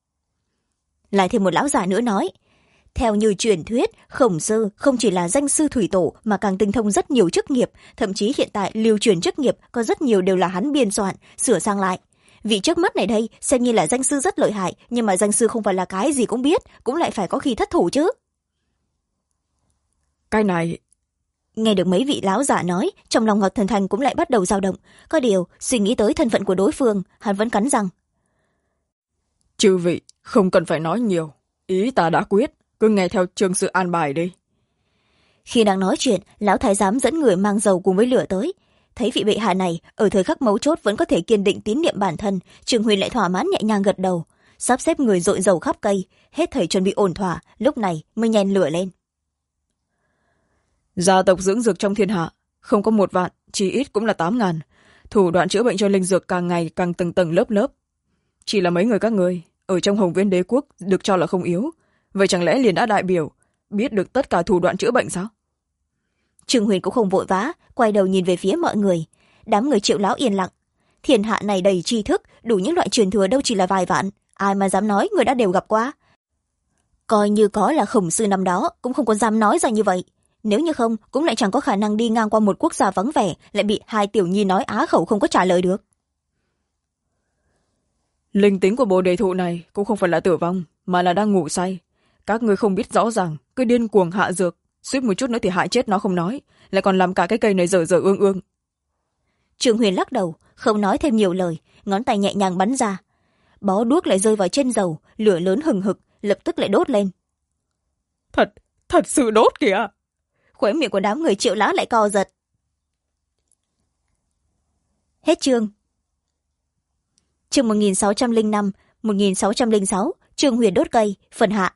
Lại thêm một lão già nữa nói, theo như truyền thuyết, Khổng sư không chỉ là danh sư thủy tổ mà càng tinh thông rất nhiều chức nghiệp, thậm chí hiện tại lưu truyền chức nghiệp có rất nhiều đều là hắn biên soạn, sửa sang lại. Vị trước mắt này đây xem như là danh sư rất lợi hại, nhưng mà danh sư không phải là cái gì cũng biết, cũng lại phải có khi thất thủ chứ. Cái này... Nghe được mấy vị lão giả nói, trong lòng Ngọc Thần Thành cũng lại bắt đầu dao động. Có điều, suy nghĩ tới thân phận của đối phương, hắn vẫn cắn răng. Chư vị, không cần phải nói nhiều. Ý ta đã quyết, cứ nghe theo Trương sư an bài đi. Khi đang nói chuyện, lão thái giám dẫn người mang dầu cùng với lửa tới. Thấy vị bệ hạ này, ở thời khắc mấu chốt vẫn có thể kiên định tín niệm bản thân, Trường Huyền lại thỏa mãn nhẹ nhàng gật đầu. Sắp xếp người dội dầu khắp cây, hết thảy chuẩn bị ổn thỏa, lúc này mới nhen lửa lên. Gia tộc dưỡng dược trong thiên hạ, không có 1 vạn, chỉ ít cũng là 8.000. Thủ đoạn chữa bệnh cho linh dược càng ngày càng tầng tầng lớp lớp. chỉ là mấy người các ngươi ở trong Hồng Viễn Đế quốc được cho là không yếu, vậy chẳng lẽ liền đã đại biểu biết được tất cả thủ đoạn chữa bệnh sao? Trương Huyền cũng không vội vã, quay đầu nhìn về phía mọi người. Đám người Triệu lão yên lặng. Thiên hạ này đầy tri thức, đủ những loại truyền thừa đâu chỉ là vài vạn, ai mà dám nói người đã đều gặp qua. Coi như có là Khổng sư năm đó cũng không có dám nói ra như vậy, nếu như không cũng lại chẳng có khả năng đi ngang qua một quốc gia vắng vẻ lại bị hai tiểu nhi nói á khẩu không có trả lời được. Linh tính của bồ đề thụ này cũng không phải là tử vong, mà là đang ngủ say. Các ngươi không biết rõ ràng, cứ điên cuồng hạ dược, suýt một chút nữa thì hại chết nó không nói, lại còn làm cả cái cây này dở dở ương ương. Trương Huyền lắc đầu, không nói thêm nhiều lời, ngón tay nhẹ nhàng bắn ra. Bó đuốc lại rơi vào trên dầu, lửa lớn hừng hực, lập tức lại đốt lên. Thật sự đốt kìa! Khóe miệng của đám người Triệu lão lại co giật. Hết chương. Chương 1605, 1606, Trương Huyền đốt cây, phần hạ.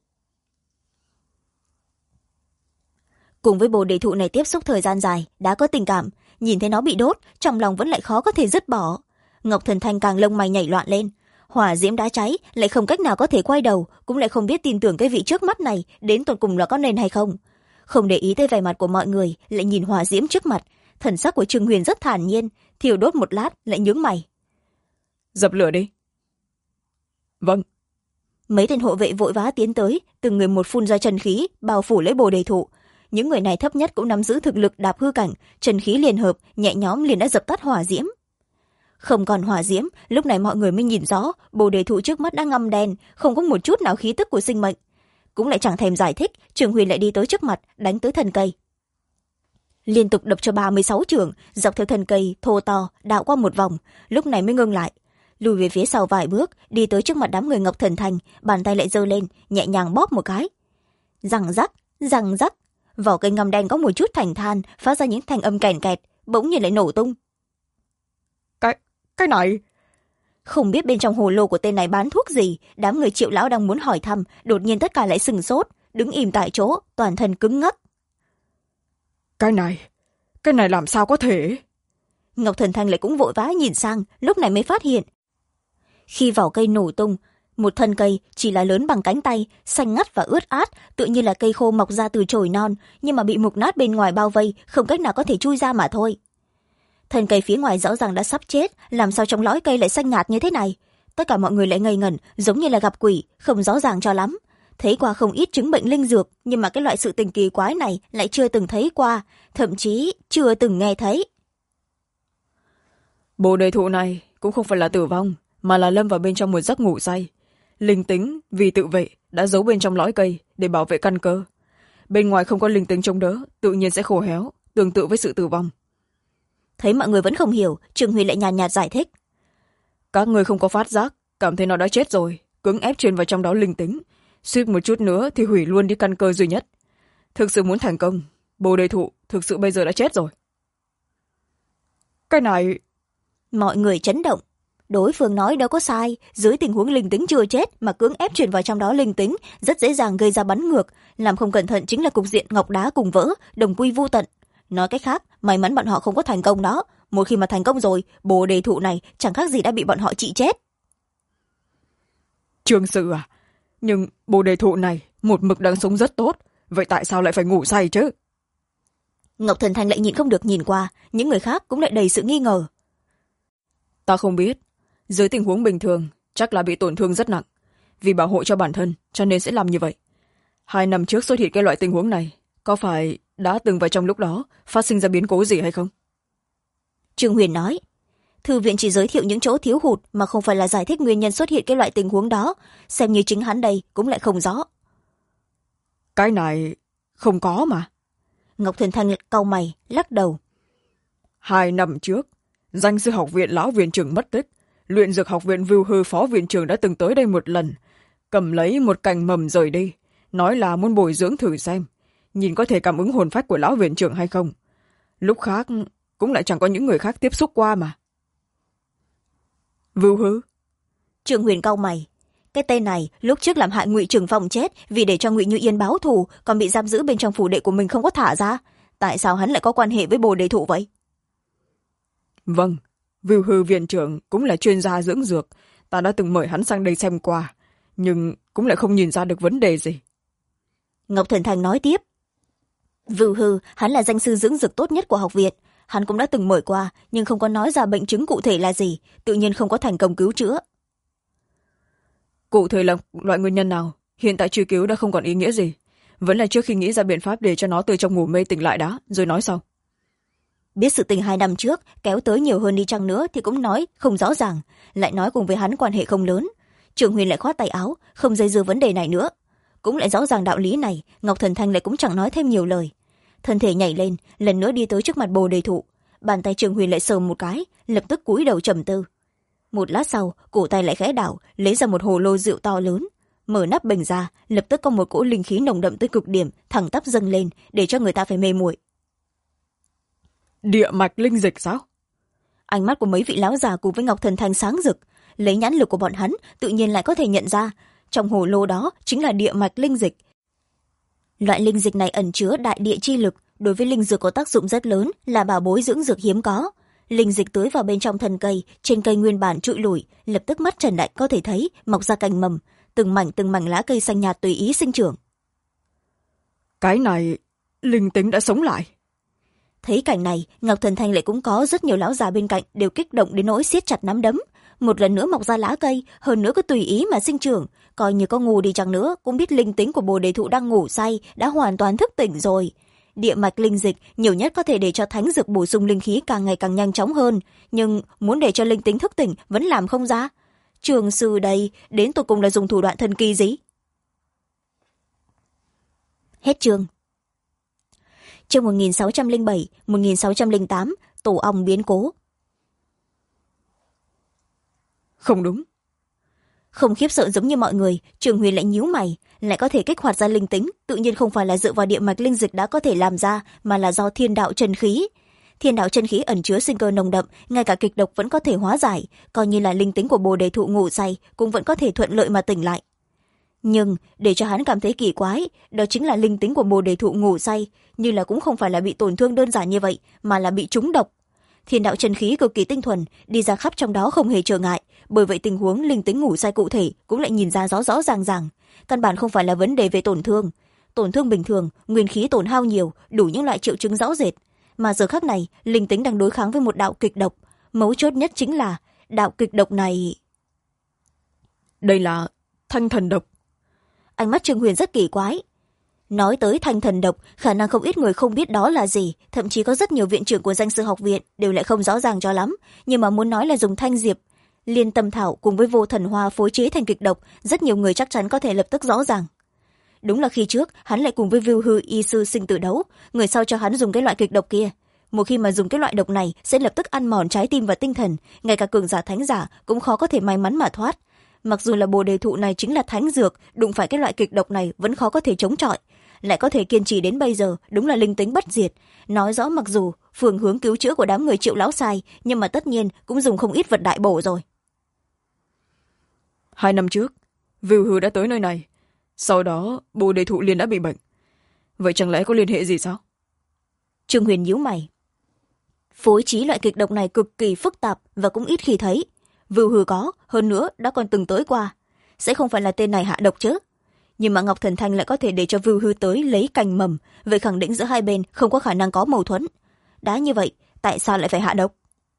Cùng với bồ đề thụ này tiếp xúc thời gian dài, đã có tình cảm, nhìn thấy nó bị đốt, trong lòng vẫn lại khó có thể dứt bỏ. Ngọc Thần Thanh càng lông mày nhảy loạn lên. Hỏa diễm đã cháy, lại không cách nào có thể quay đầu, cũng lại không biết tin tưởng cái vị trước mắt này đến tận cùng là có nên hay không. Không để ý tới vẻ mặt của mọi người, lại nhìn hỏa diễm trước mặt. Thần sắc của Trương Huyền rất thản nhiên, thiêu đốt một lát lại nhướng mày. Dập lửa đi. Vâng. Mấy tên hộ vệ vội vã tiến tới, từng người một phun ra chân khí, bao phủ lấy bồ đề thụ. Những người này thấp nhất cũng nắm giữ thực lực đạp hư cảnh, chân khí liên hợp, nhẹ nhõm liền đã dập tắt hỏa diễm. Không còn hỏa diễm, lúc này mọi người mới nhìn rõ, bồ đề thụ trước mắt đã ngăm đen, không có một chút nào khí tức của sinh mệnh. Cũng lại chẳng thèm giải thích, Trương Huyền lại đi tới trước mặt, đánh tới thân cây. Liên tục đập cho 36 chưởng, dọc theo thân cây thô to, đạo qua một vòng, lúc này mới ngưng lại. Lùi về phía sau vài bước, đi tới trước mặt đám người Ngọc Thần Thành, bàn tay lại giơ lên, nhẹ nhàng bóp một cái. Răng rắc, răng rắc, vỏ cây ngăm đen có một chút thành than, phát ra những thanh âm kèn kẹt, bỗng nhiên lại nổ tung. Cái này... Không biết bên trong hồ lô của tên này bán thuốc gì, đám người Triệu lão đang muốn hỏi thăm, đột nhiên tất cả lại sừng sốt, đứng im tại chỗ, toàn thân cứng ngắc. Cái này làm sao có thể? Ngọc Thần Thanh lại cũng vội vã nhìn sang, lúc này mới phát hiện. Khi vỏ cây nổ tung, một thân cây chỉ là lớn bằng cánh tay, xanh ngắt và ướt át, tựa như là cây khô mọc ra từ chồi non, nhưng mà bị mục nát bên ngoài bao vây, không cách nào có thể chui ra mà thôi. Thân cây phía ngoài rõ ràng đã sắp chết, làm sao trong lõi cây lại xanh nhạt như thế này? Tất cả mọi người lại ngây ngẩn, giống như là gặp quỷ, không rõ ràng cho lắm. Thấy qua không ít chứng bệnh linh dược, nhưng mà cái loại sự tình kỳ quái này lại chưa từng thấy qua, thậm chí chưa từng nghe thấy. Bồ đề thụ này cũng không phải là tử vong, mà là lâm vào bên trong một giấc ngủ say. Linh tính vì tự vệ đã giấu bên trong lõi cây để bảo vệ căn cơ. Bên ngoài không có linh tính chống đỡ, tự nhiên sẽ khô héo, tương tự với sự tử vong. Thấy mọi người vẫn không hiểu, Trương Huy lại nhàn nhạt giải thích. Các người không có phát giác, cảm thấy nó đã chết rồi, cưỡng ép truyền vào trong đó linh tính, suýt một chút nữa thì hủy luôn đi căn cơ duy nhất. Thực sự muốn thành công, bồ đề thụ thực sự bây giờ đã chết rồi. Cái này... Mọi người chấn động. Đối phương nói đâu có sai, dưới tình huống linh tính chưa chết mà cưỡng ép truyền vào trong đó linh tính, rất dễ dàng gây ra bắn ngược, làm không cẩn thận chính là cục diện ngọc đá cùng vỡ, đồng quy vô tận. Nói cách khác, may mắn bọn họ không có thành công đó. Một khi mà thành công rồi, bồ đề thụ này chẳng khác gì đã bị bọn họ trị chết. Trương sư à, nhưng bồ đề thụ này một mực đang sống rất tốt, vậy tại sao lại phải ngủ say chứ? Ngọc Thần Thanh lại nhịn không được nhìn qua, những người khác cũng lại đầy sự nghi ngờ. Ta không biết, dưới tình huống bình thường chắc là bị tổn thương rất nặng, vì bảo hộ cho bản thân cho nên sẽ làm như vậy. 2 năm trước xuất hiện cái loại tình huống này, có phải đã từng vào trong lúc đó phát sinh ra biến cố gì hay không? Trương Huyền nói, thư viện chỉ giới thiệu những chỗ thiếu hụt mà không phải là giải thích nguyên nhân xuất hiện cái loại tình huống đó, xem như chính hắn đây cũng lại không rõ. Cái này không có mà. Ngọc Thần Thanh cau mày, lắc đầu. 2 năm trước, danh sư học viện lão viện trưởng mất tích, luyện dược học viện Vưu Hư phó viện trưởng đã từng tới đây một lần, cầm lấy một cành mầm rời đi, nói là muốn bồi dưỡng thử xem, nhìn có thể cảm ứng hồn phách của lão viện trưởng hay không. Lúc khác cũng lại chẳng có những người khác tiếp xúc qua mà. Vưu Hư? Trương Huyền cau mày. Cái tên này lúc trước làm hại Ngụy Trường Phong chết, vì để cho Ngụy Như Yên báo thù, còn bị giam giữ bên trong phủ đệ của mình không có thả ra. Tại sao hắn lại có quan hệ với bồ đề thụ vậy? Vâng, Vưu Hư viện trưởng cũng là chuyên gia dưỡng dược, ta đã từng mời hắn sang đây xem qua, nhưng cũng lại không nhìn ra được vấn đề gì. Ngọc Thần Thành nói tiếp. Vưu Hư, hắn là danh sư dưỡng dược tốt nhất của học viện. Hắn cũng đã từng mời qua, nhưng không có nói ra bệnh chứng cụ thể là gì, tự nhiên không có thành công cứu chữa. Cụ thể là loại nguyên nhân nào? Hiện tại truy cứu đã không còn ý nghĩa gì. Vẫn là trước khi nghĩ ra biện pháp để cho nó từ trong ngủ mê tỉnh lại đã, rồi nói sau. Biết sự tình 2 năm trước, kéo tới nhiều hơn đi chăng nữa thì cũng nói không rõ ràng, lại nói cùng với hắn quan hệ không lớn. Trường Huyền lại khoát tay áo, không dây dưa vấn đề này nữa. Cũng lại rõ ràng đạo lý này, Ngọc Thần Thanh lại cũng chẳng nói thêm nhiều lời. Thân thể nhảy lên, lần nữa đi tới trước mặt Bồ Đề Thụ. Bàn tay Trường Huyền lại sờ một cái, lập tức cúi đầu trầm tư. Một lát sau, cổ tay lại khẽ đảo, lấy ra một hồ lô rượu to lớn. Mở nắp bình ra, lập tức có một cỗ linh khí nồng đậm tới cực điểm, thẳng tắp dâng lên, để cho người ta phải mê muội. Địa mạch linh dịch sao? Ánh mắt của mấy vị lão già cùng với Ngọc Thần Thanh sáng rực. Lấy nhãn lực của bọn hắn, tự nhiên lại có thể nhận ra, trong hồ lô đó chính là địa mạch linh dịch. Loại linh dịch này ẩn chứa đại địa chi lực, đối với linh dược có tác dụng rất lớn, là bảo bối dưỡng dược hiếm có. Linh dịch tưới vào bên trong thân cây, trên cây nguyên bản trụi lủi, lập tức mắt trần đại có thể thấy mọc ra cành mầm, từng mảnh lá cây xanh nhạt tùy ý sinh trưởng. Cái này, linh tính đã sống lại. Thấy cảnh này, Ngọc Thần Thanh lại cũng có rất nhiều lão già bên cạnh đều kích động đến nỗi siết chặt nắm đấm. Một lần nữa mọc ra lá cây, hơn nữa cứ tùy ý mà sinh trưởng, coi như có ngu đi chăng nữa cũng biết linh tính của Bồ Đề Thụ đang ngủ say đã hoàn toàn thức tỉnh rồi. Địa mạch linh dịch nhiều nhất có thể để cho thánh dược bổ sung linh khí càng ngày càng nhanh chóng hơn, nhưng muốn để cho linh tính thức tỉnh vẫn làm không ra. Trường sư đây đến tột cùng là dùng thủ đoạn thần kỳ gì? Hết chương. Chương 1607, 1608, tổ ong biến cố. Không đúng. Không khiếp sợ giống như mọi người, Trường Huyền lại nhíu mày, lại có thể kích hoạt ra linh tính, tự nhiên không phải là dựa vào địa mạch linh dịch đã có thể làm ra, mà là do thiên đạo chân khí. Thiên đạo chân khí ẩn chứa sinh cơ nồng đậm, ngay cả kịch độc vẫn có thể hóa giải, coi như là linh tính của Bồ Đề Thụ ngủ say cũng vẫn có thể thuận lợi mà tỉnh lại. Nhưng để cho hắn cảm thấy kỳ quái, đó chính là linh tính của Bồ Đề Thụ ngủ say, như là cũng không phải là bị tổn thương đơn giản như vậy, mà là bị trúng độc. Thiên đạo chân khí cực kỳ tinh thuần, đi ra khắp trong đó không hề trở ngại, bởi vậy tình huống linh tính ngủ say cụ thể cũng lại nhìn ra rõ ràng. Căn bản không phải là vấn đề về tổn thương. Tổn thương bình thường, nguyên khí tổn hao nhiều, đủ những loại triệu chứng rõ rệt. Mà giờ khắc này, linh tính đang đối kháng với một đạo kịch độc. Mấu chốt nhất chính là, đạo kịch độc này... Đây là thanh thần độc. Ánh mắt Trương Huyền rất kỳ quái. Nói tới thanh thần độc, khả năng không ít người không biết đó là gì, thậm chí có rất nhiều viện trưởng của danh sư học viện đều lại không rõ ràng cho lắm, nhưng mà muốn nói là dùng thanh diệp, liên tâm thảo cùng với vô thần hoa phối chế thành kịch độc, rất nhiều người chắc chắn có thể lập tức rõ ràng. Đúng là khi trước, hắn lại cùng với Vưu Hư y sư sinh tử đấu, người sau cho hắn dùng cái loại kịch độc kia. Một khi mà dùng cái loại độc này sẽ lập tức ăn mòn trái tim và tinh thần, ngay cả cường giả thánh giả cũng khó có thể may mắn mà thoát. Mặc dù là Bồ Đề Thụ này chính là thánh dược, đụng phải cái loại kịch độc này vẫn khó có thể chống chọi, lại có thể kiên trì đến bây giờ, đúng là linh tính bất diệt. Nói rõ mặc dù phương hướng cứu chữa của đám người Triệu lão sai, nhưng mà tất nhiên cũng dùng không ít vật đại bổ rồi. 2 năm trước, Vưu Hư đã tới nơi này, sau đó Bồ Đề Thụ liền đã bị bệnh. Vậy chẳng lẽ có liên hệ gì sao? Trương Huyền nhíu mày. Phối trí loại kịch độc này cực kỳ phức tạp và cũng ít khi thấy. Vưu Hư có, hơn nữa đã còn từng tới qua. Sẽ không phải là tên này hạ độc chứ? Nhưng mà Ngọc Thần Thanh lại có thể để cho Vưu Hư tới lấy cành mầm, vậy khẳng định giữa hai bên không có khả năng có mâu thuẫn. Đã như vậy, tại sao lại phải hạ độc?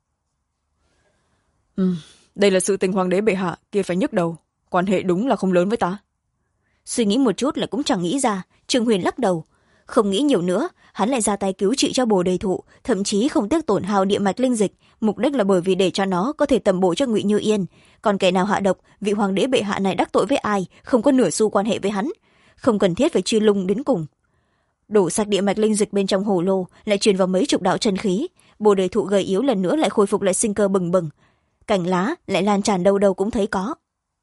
Đây là sự tình hoàng đế bệ hạ kia phải nhức đầu, quan hệ đúng là không lớn với ta. Suy nghĩ một chút lại cũng chẳng nghĩ ra, Trương Huyền lắc đầu. Không nghĩ nhiều nữa, hắn lại ra tay cứu trị cho Bồ Đề Thụ, thậm chí không tiếc tổn hao địa mạch linh dịch, mục đích là bởi vì để cho nó có thể tầm bổ cho Ngụy Như Yên. Còn kẻ nào hạ độc, vị hoàng đế bệ hạ này đắc tội với ai, không có nửa xu quan hệ với hắn, không cần thiết phải truy lùng đến cùng. Đổ sạch địa mạch linh dịch bên trong hồ lô, lại truyền vào mấy chục đạo chân khí, Bồ Đề Thụ gầy yếu lần nữa lại khôi phục lại sinh cơ bừng bừng, cành lá lại lan tràn đâu đâu cũng thấy có.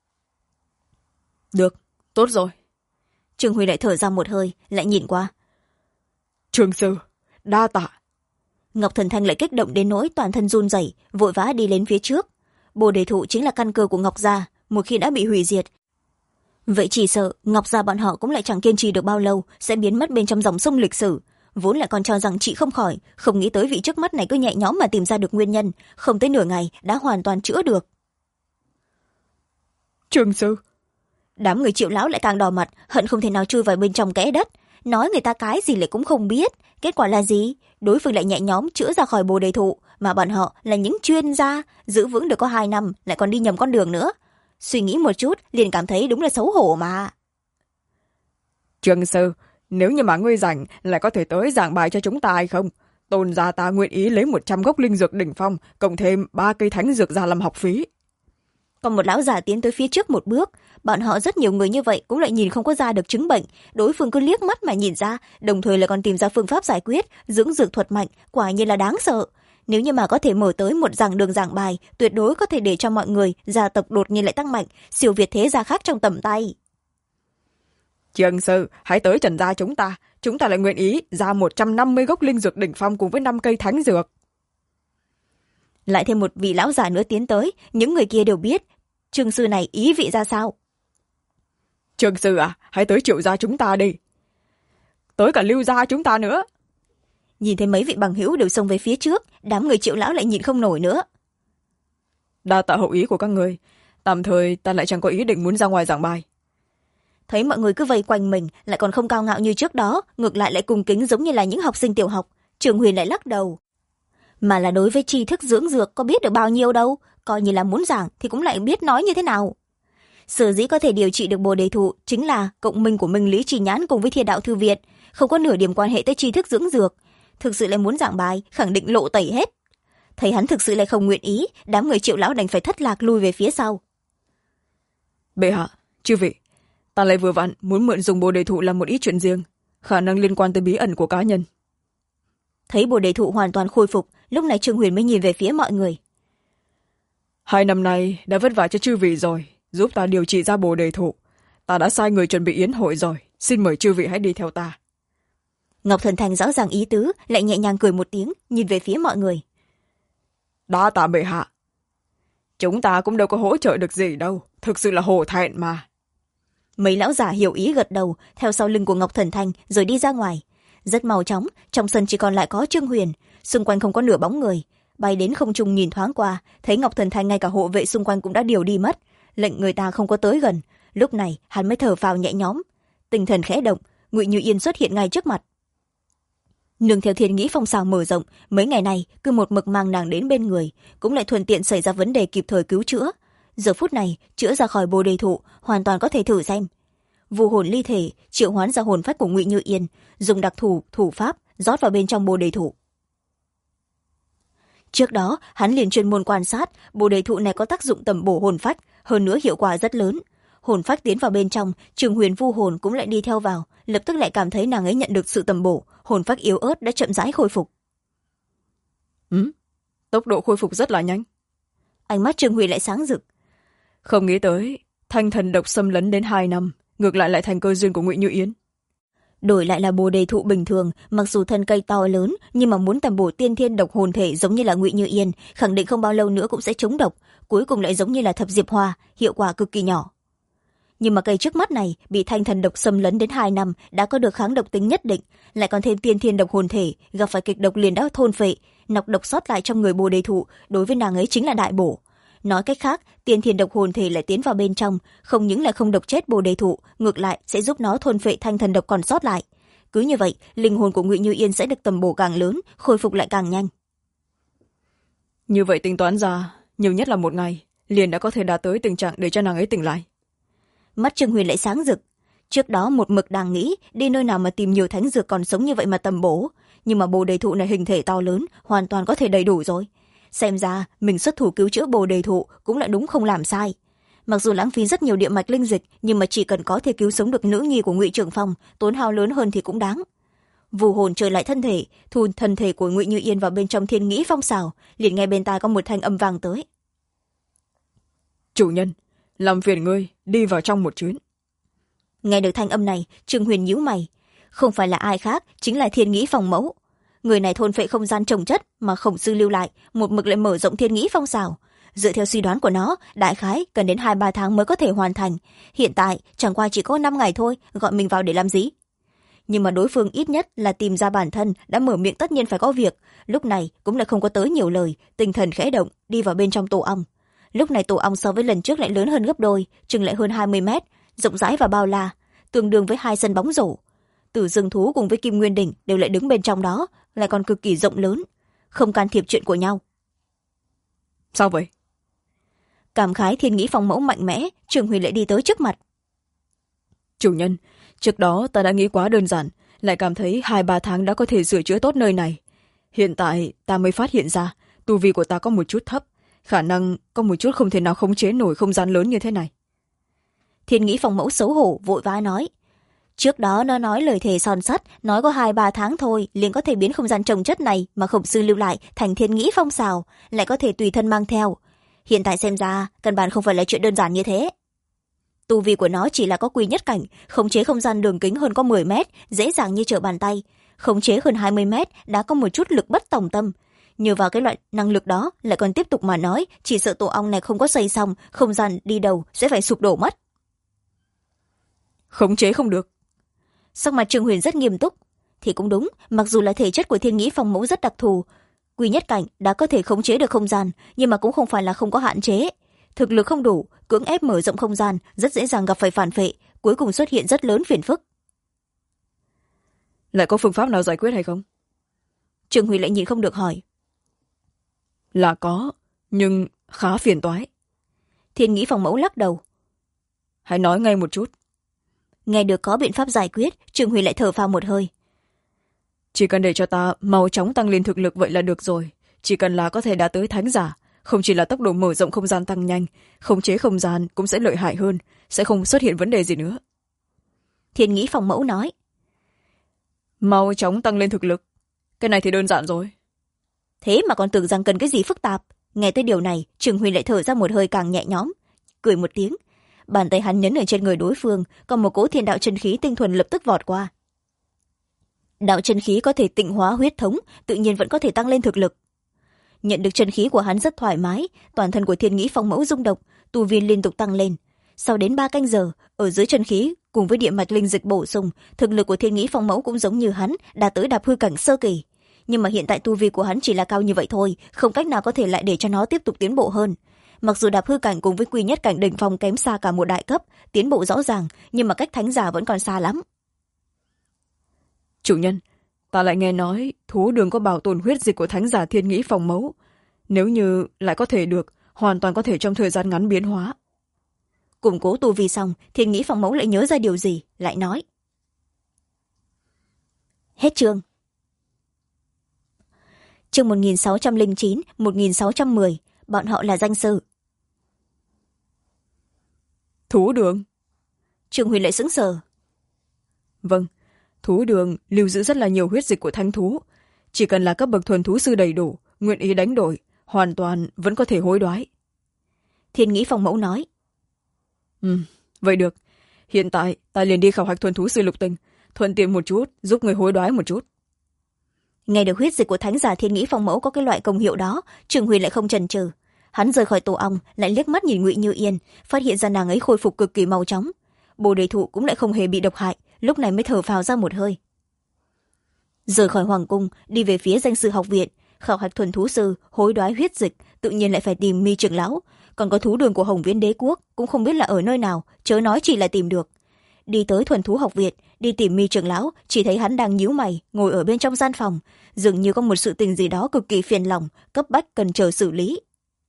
Được, tốt rồi. Trương Huy lại thở ra một hơi, lại nhìn qua. Trường sư, đa tạ. Ngọc Thần Thanh lại kích động đến nỗi toàn thân run rẩy, vội vã đi lên phía trước. Bồ Đề Thụ chính là căn cơ của Ngọc gia, một khi đã bị hủy diệt, vậy chỉ sợ Ngọc gia bọn họ cũng lại chẳng kiên trì được bao lâu, sẽ biến mất bên trong dòng sông lịch sử. Vốn lại còn cho rằng chị không khỏi, không nghĩ tới vị trước mắt này cứ nhẹ nhõm mà tìm ra được nguyên nhân, không tới nửa ngày đã hoàn toàn chữa được. Trường sư. Đám người Triệu lão lại càng đỏ mặt, hận không thể nào chui vào bên trong kẽ đất. Nói người ta cái gì lại cũng không biết. Kết quả là gì? Đối phương lại nhẹ nhõm chữa ra khỏi bồ đề thụ, mà bọn họ là những chuyên gia, giữ vững được có 2 năm lại còn đi nhầm con đường nữa. Suy nghĩ một chút liền cảm thấy đúng là xấu hổ mà. Trường sư, nếu như mà ngươi rảnh lại có thể tới giảng bài cho chúng ta hay không? Tôn gia ta nguyện ý lấy 100 gốc linh dược đỉnh phong, cộng thêm 3 cây thánh dược ra làm học phí. Còn một lão già tiến tới phía trước một bước. Bọn họ rất nhiều người như vậy cũng lại nhìn không có ra được chứng bệnh. Đối phương cứ liếc mắt mà nhìn ra, đồng thời lại còn tìm ra phương pháp giải quyết, dưỡng dược thuật mạnh, quả nhiên là đáng sợ. Nếu như mà có thể mở tới một giảng đường giảng bài, tuyệt đối có thể để cho mọi người gia tộc đột nhiên lại tăng mạnh, siêu việt thế gia khác trong tầm tay. Trường sư, hãy tới Trần gia chúng ta lại nguyện ý ra 150 gốc linh dược đỉnh phong cùng với 5 cây thánh dược. Lại thêm một vị lão già nữa tiến tới, những người kia đều biết Trương sư này ý vị ra sao. Trường sư à, hãy tới Triệu gia chúng ta đi. Tới cả Lưu gia chúng ta nữa. Nhìn thấy mấy vị bằng hữu đều xông về phía trước, đám người Triệu lão lại nhìn không nổi nữa. Đa tạ hậu ý của các người, tạm thời ta lại chẳng có ý định muốn ra ngoài giảng bài. Thấy mọi người cứ vây quanh mình, lại còn không cao ngạo như trước đó, ngược lại lại cung kính giống như là những học sinh tiểu học. Trường Huyền lại lắc đầu. Mà là đối với tri thức dưỡng dược có biết được bao nhiêu đâu, coi như là muốn giảng thì cũng lại biết nói như thế nào. Sở dĩ có thể điều trị được bồ đề thụ chính là cộng minh của Minh Lý Trì Nhãn cùng với Thiên Đạo Thư Việt, không có nửa điểm quan hệ tới tri thức dưỡng dược. Thực sự lại muốn giảng bài, khẳng định lộ tẩy hết. Thấy hắn thực sự lại không nguyện ý, đám người Triệu lão đành phải thất lạc lui về phía sau. Bệ hạ, chư vị, ta lại vừa vặn muốn mượn dùng bồ đề thụ làm một ít chuyện riêng, khả năng liên quan tới bí ẩn của cá nhân. Thấy bồ đề thụ hoàn toàn khôi phục, lúc này Trương Huyền mới nhìn về phía mọi người. 2 năm nay đã vất vả cho chư vị rồi, giúp ta điều trị ra bồ đề thụ. Ta đã sai người chuẩn bị yến hội rồi, xin mời chư vị hãy đi theo ta. Ngọc Thần Thành rõ ràng ý tứ, lại nhẹ nhàng cười một tiếng, nhìn về phía mọi người. Đa tạ bệ hạ. Chúng ta cũng đâu có hỗ trợ được gì đâu, thực sự là hổ thẹn mà. Mấy lão giả hiểu ý gật đầu, theo sau lưng của Ngọc Thần Thành rồi đi ra ngoài. Rất mau chóng, trong sân chỉ còn lại có Trương Huyền, xung quanh không có nửa bóng người. Bay đến không trung nhìn thoáng qua, thấy Ngọc Thần Thành ngay cả hộ vệ xung quanh cũng đã điều đi mất, lệnh người ta không có tới gần. Lúc này hắn mới thở phào nhẹ nhõm, tinh thần khẽ động, Ngụy Như Yên xuất hiện ngay trước mặt. Nương theo thiên nghĩ phong sào mở rộng, mấy ngày này cứ một mực mang nàng đến bên người, cũng lại thuận tiện xảy ra vấn đề kịp thời cứu chữa. Giờ phút này chữa ra khỏi bồ đề thụ, hoàn toàn có thể thử xem. Vu hồn ly thể, triệu hoán ra hồn phách của Ngụy Như Yên, dùng đặc thủ pháp rót vào bên trong bồ đề thụ. Trước đó hắn liền chuyên môn quan sát, bồ đề thụ này có tác dụng tầm bổ hồn phách, hơn nữa hiệu quả rất lớn. Hồn phách tiến vào bên trong, Trường Huyền vu hồn cũng lại đi theo vào, lập tức lại cảm thấy nàng ấy nhận được sự tầm bổ, hồn phách yếu ớt đã chậm rãi khôi phục. Tốc độ khôi phục rất là nhanh. Ánh mắt Trường Huyền lại sáng rực. Không nghĩ tới thanh thần độc xâm lấn đến 2 năm, ngược lại thành cơ duyên của Ngụy Như Yên. Đổi lại là bồ đề thụ bình thường, mặc dù thân cây to lớn, nhưng mà muốn tầm bổ tiên thiên độc hồn thể giống như là Ngụy Như Yên, khẳng định không bao lâu nữa cũng sẽ chống độc, cuối cùng lại giống như là thập diệp hoa, hiệu quả cực kỳ nhỏ. Nhưng mà cây trước mắt này bị thanh thần độc xâm lấn đến 2 năm, đã có được kháng độc tính nhất định, lại còn thêm tiên thiên độc hồn thể, gặp phải kịch độc liền đã thôn phệ, nọc độc sót lại trong người bồ đề thụ, đối với nàng ấy chính là đại bổ. Nói cách khác, tiên thiên độc hồn thể lại tiến vào bên trong, không những là không độc chết bồ đề thụ, ngược lại sẽ giúp nó thôn phệ thanh thần độc còn sót lại. Cứ như vậy, linh hồn của Ngụy Như Yên sẽ được tầm bổ càng lớn, khôi phục lại càng nhanh. Như vậy tính toán ra, nhiều nhất là 1 ngày, liền đã có thể đạt tới tình trạng để cho nàng ấy tỉnh lại. Mắt Trương Huyền lại sáng rực. Trước đó một mực đang nghĩ đi nơi nào mà tìm nhiều thánh dược còn sống như vậy mà tầm bổ, nhưng mà bồ đề thụ này hình thể to lớn, hoàn toàn có thể đầy đủ rồi. Xem ra mình xuất thủ cứu chữa bồ đề thụ cũng lại đúng không làm sai. Mặc dù lãng phí rất nhiều địa mạch linh dịch, nhưng mà chỉ cần có thể cứu sống được nữ nhi của Ngụy Trường Phong, tốn hao lớn hơn thì cũng đáng. Vu hồn trở lại thân thể, thu thân thể của Ngụy Như Yên vào bên trong thiên nghĩ phong xào, liền nghe bên tai có một thanh âm vang tới. Chủ nhân, làm phiền ngươi đi vào trong một chuyến. Nghe được thanh âm này, Trương Huyền nhíu mày. Không phải là ai khác, chính là thiên nghĩ phong mẫu. Người này thôn phệ không gian trồng chất mà Khổng Sư lưu lại, một mực lại mở rộng thiên nghĩ phong xào. Dựa theo suy đoán của nó, đại khái cần đến 2-3 tháng mới có thể hoàn thành. Hiện tại chẳng qua chỉ có 5 ngày thôi, gọi mình vào để làm gì? Nhưng mà đối phương ít nhất là tìm ra bản thân, đã mở miệng tất nhiên phải có việc. Lúc này cũng lại không có tới nhiều lời, tinh thần khẽ động, đi vào bên trong tổ ong. lúc này tổ ong so với lần trước lại lớn hơn gấp đôi, chừng lại hơn 20 mét, rộng rãi và bao la, tương đương với 2 sân bóng rổ. Tử Dương thú cùng với Kim Nguyên Đỉnh đều lại đứng bên trong đó, lại còn cực kỳ rộng lớn, không can thiệp chuyện của nhau. Sao vậy? Cảm khái thiên nghĩ phong mẫu mạnh mẽ, Trường Huyền lại đi tới trước mặt. Chủ nhân, trước đó ta đã nghĩ quá đơn giản, lại cảm thấy 2-3 tháng đã có thể sửa chữa tốt nơi này. Hiện tại ta mới phát hiện ra tu vi của ta có một chút thấp, khả năng có một chút không thể nào khống chế nổi không gian lớn như thế này. Thiên nghĩ phong mẫu xấu hổ vội vã nói. Trước đó nó nói lời thề son sắt, nói có 2-3 tháng thôi liền có thể biến không gian trồng chất này mà khổng sư lưu lại thành thiên nghĩ phong xào, lại có thể tùy thân mang theo. Hiện tại xem ra căn bản không phải là chuyện đơn giản như thế. Tu vi của nó chỉ là có quy nhất cảnh, khống chế không gian đường kính hơn có 10 mét, dễ dàng như trở bàn tay. Khống chế hơn 20 mét đã có một chút lực bất tòng tâm. Nhờ vào cái loại năng lực đó lại còn tiếp tục mà nói, chỉ sợ tổ ong này không có xây xong, không gian đi đầu sẽ phải sụp đổ mất. Khống chế không được. Sắc mặt Trương Huyền rất nghiêm túc. Thì cũng đúng, mặc dù là thể chất của thiên nghĩ phong mẫu rất đặc thù, quy nhất cảnh đã có thể khống chế được không gian, nhưng mà cũng không phải là không có hạn chế. Thực lực không đủ, cưỡng ép mở rộng không gian rất dễ dàng gặp phải phản phệ, cuối cùng xuất hiện rất lớn phiền phức. Lại có phương pháp nào giải quyết hay không? Trương Huyền lại nhìn không được hỏi. Là có, nhưng khá phiền toái. Thiên nghĩ phong mẫu lắc đầu. Hãy nói ngay một chút. Nghe được có biện pháp giải quyết, Trương Huyền lại thở phào một hơi. Chỉ cần để cho ta mau chóng tăng lên thực lực vậy là được rồi. Chỉ cần là có thể đạt tới thánh giả, không chỉ là tốc độ mở rộng không gian tăng nhanh, khống chế không gian cũng sẽ lợi hại hơn, sẽ không xuất hiện vấn đề gì nữa. Thiên nghĩ phong mẫu nói. Mau chóng tăng lên thực lực, cái này thì đơn giản rồi. Thế mà còn tưởng rằng cần cái gì phức tạp. Nghe tới điều này, Trương Huyền lại thở ra một hơi càng nhẹ nhõm, cười một tiếng. Bàn tay hắn nhấn ở trên người đối phương, còn một cỗ thiên đạo chân khí tinh thuần lập tức vọt qua. Đạo chân khí có thể tịnh hóa huyết thống, tự nhiên vẫn có thể tăng lên thực lực. Nhận được chân khí của hắn rất thoải mái, toàn thân của thiên nghĩ phong mẫu rung động, tu vi liên tục tăng lên. Sau đến 3 canh giờ, ở dưới chân khí cùng với địa mạch linh dịch bổ sung, thực lực của thiên nghĩ phong mẫu cũng giống như hắn, đạt tới đạp hư cảnh sơ kỳ. Nhưng mà hiện tại tu vi của hắn chỉ là cao như vậy thôi, không cách nào có thể lại để cho nó tiếp tục tiến bộ hơn. Mặc dù đạp hư cảnh cùng với quy nhất cảnh đỉnh phong kém xa cả một đại cấp, tiến bộ rõ ràng, nhưng mà cách thánh giả vẫn còn xa lắm. Chủ nhân, ta lại nghe nói thú đường có bảo tồn huyết dịch của thánh giả thiên nghĩ phong mẫu. Nếu như lại có thể được, hoàn toàn có thể trong thời gian ngắn biến hóa. Củng cố tu vi xong, thiên nghĩ phong mẫu lại nhớ ra điều gì, lại nói. Hết chương. Chương 1609, 1610, bọn họ là danh sư. Thú đường. Trương Huyền lại sững sờ. Vâng, thú đường lưu giữ rất là nhiều huyết dịch của thánh thú. Chỉ cần là các bậc thuần thú sư đầy đủ, nguyện ý đánh đổi, hoàn toàn vẫn có thể hối đoái. Thiên nghĩ phong mẫu nói. Vậy được. Hiện tại ta liền đi khảo hạch thuần thú sư lục tinh, thuận tiện một chút, giúp người hối đoái một chút. Nghe được huyết dịch của thánh giả thiên nghĩ phong mẫu có cái loại công hiệu đó, Trương Huyền lại không chần chừ. Hắn rời khỏi tổ ong, lại liếc mắt nhìn Ngụy Như Yên, phát hiện ra nàng ấy khôi phục cực kỳ mau chóng. Bồ đề thụ cũng lại không hề bị độc hại, lúc này mới thở phào ra một hơi. Rời khỏi hoàng cung, đi về phía danh sư học viện, khảo hạch thuần thú sư, hối đoái huyết dịch, tự nhiên lại phải tìm Mi trưởng lão. Còn có thú đường của Hồng Viễn đế quốc, cũng không biết là ở nơi nào, chớ nói chỉ là tìm được. Đi tới thuần thú học viện, đi tìm Mi trưởng lão, chỉ thấy hắn đang nhíu mày, ngồi ở bên trong gian phòng, dường như có một sự tình gì đó cực kỳ phiền lòng, cấp bách cần chờ xử lý.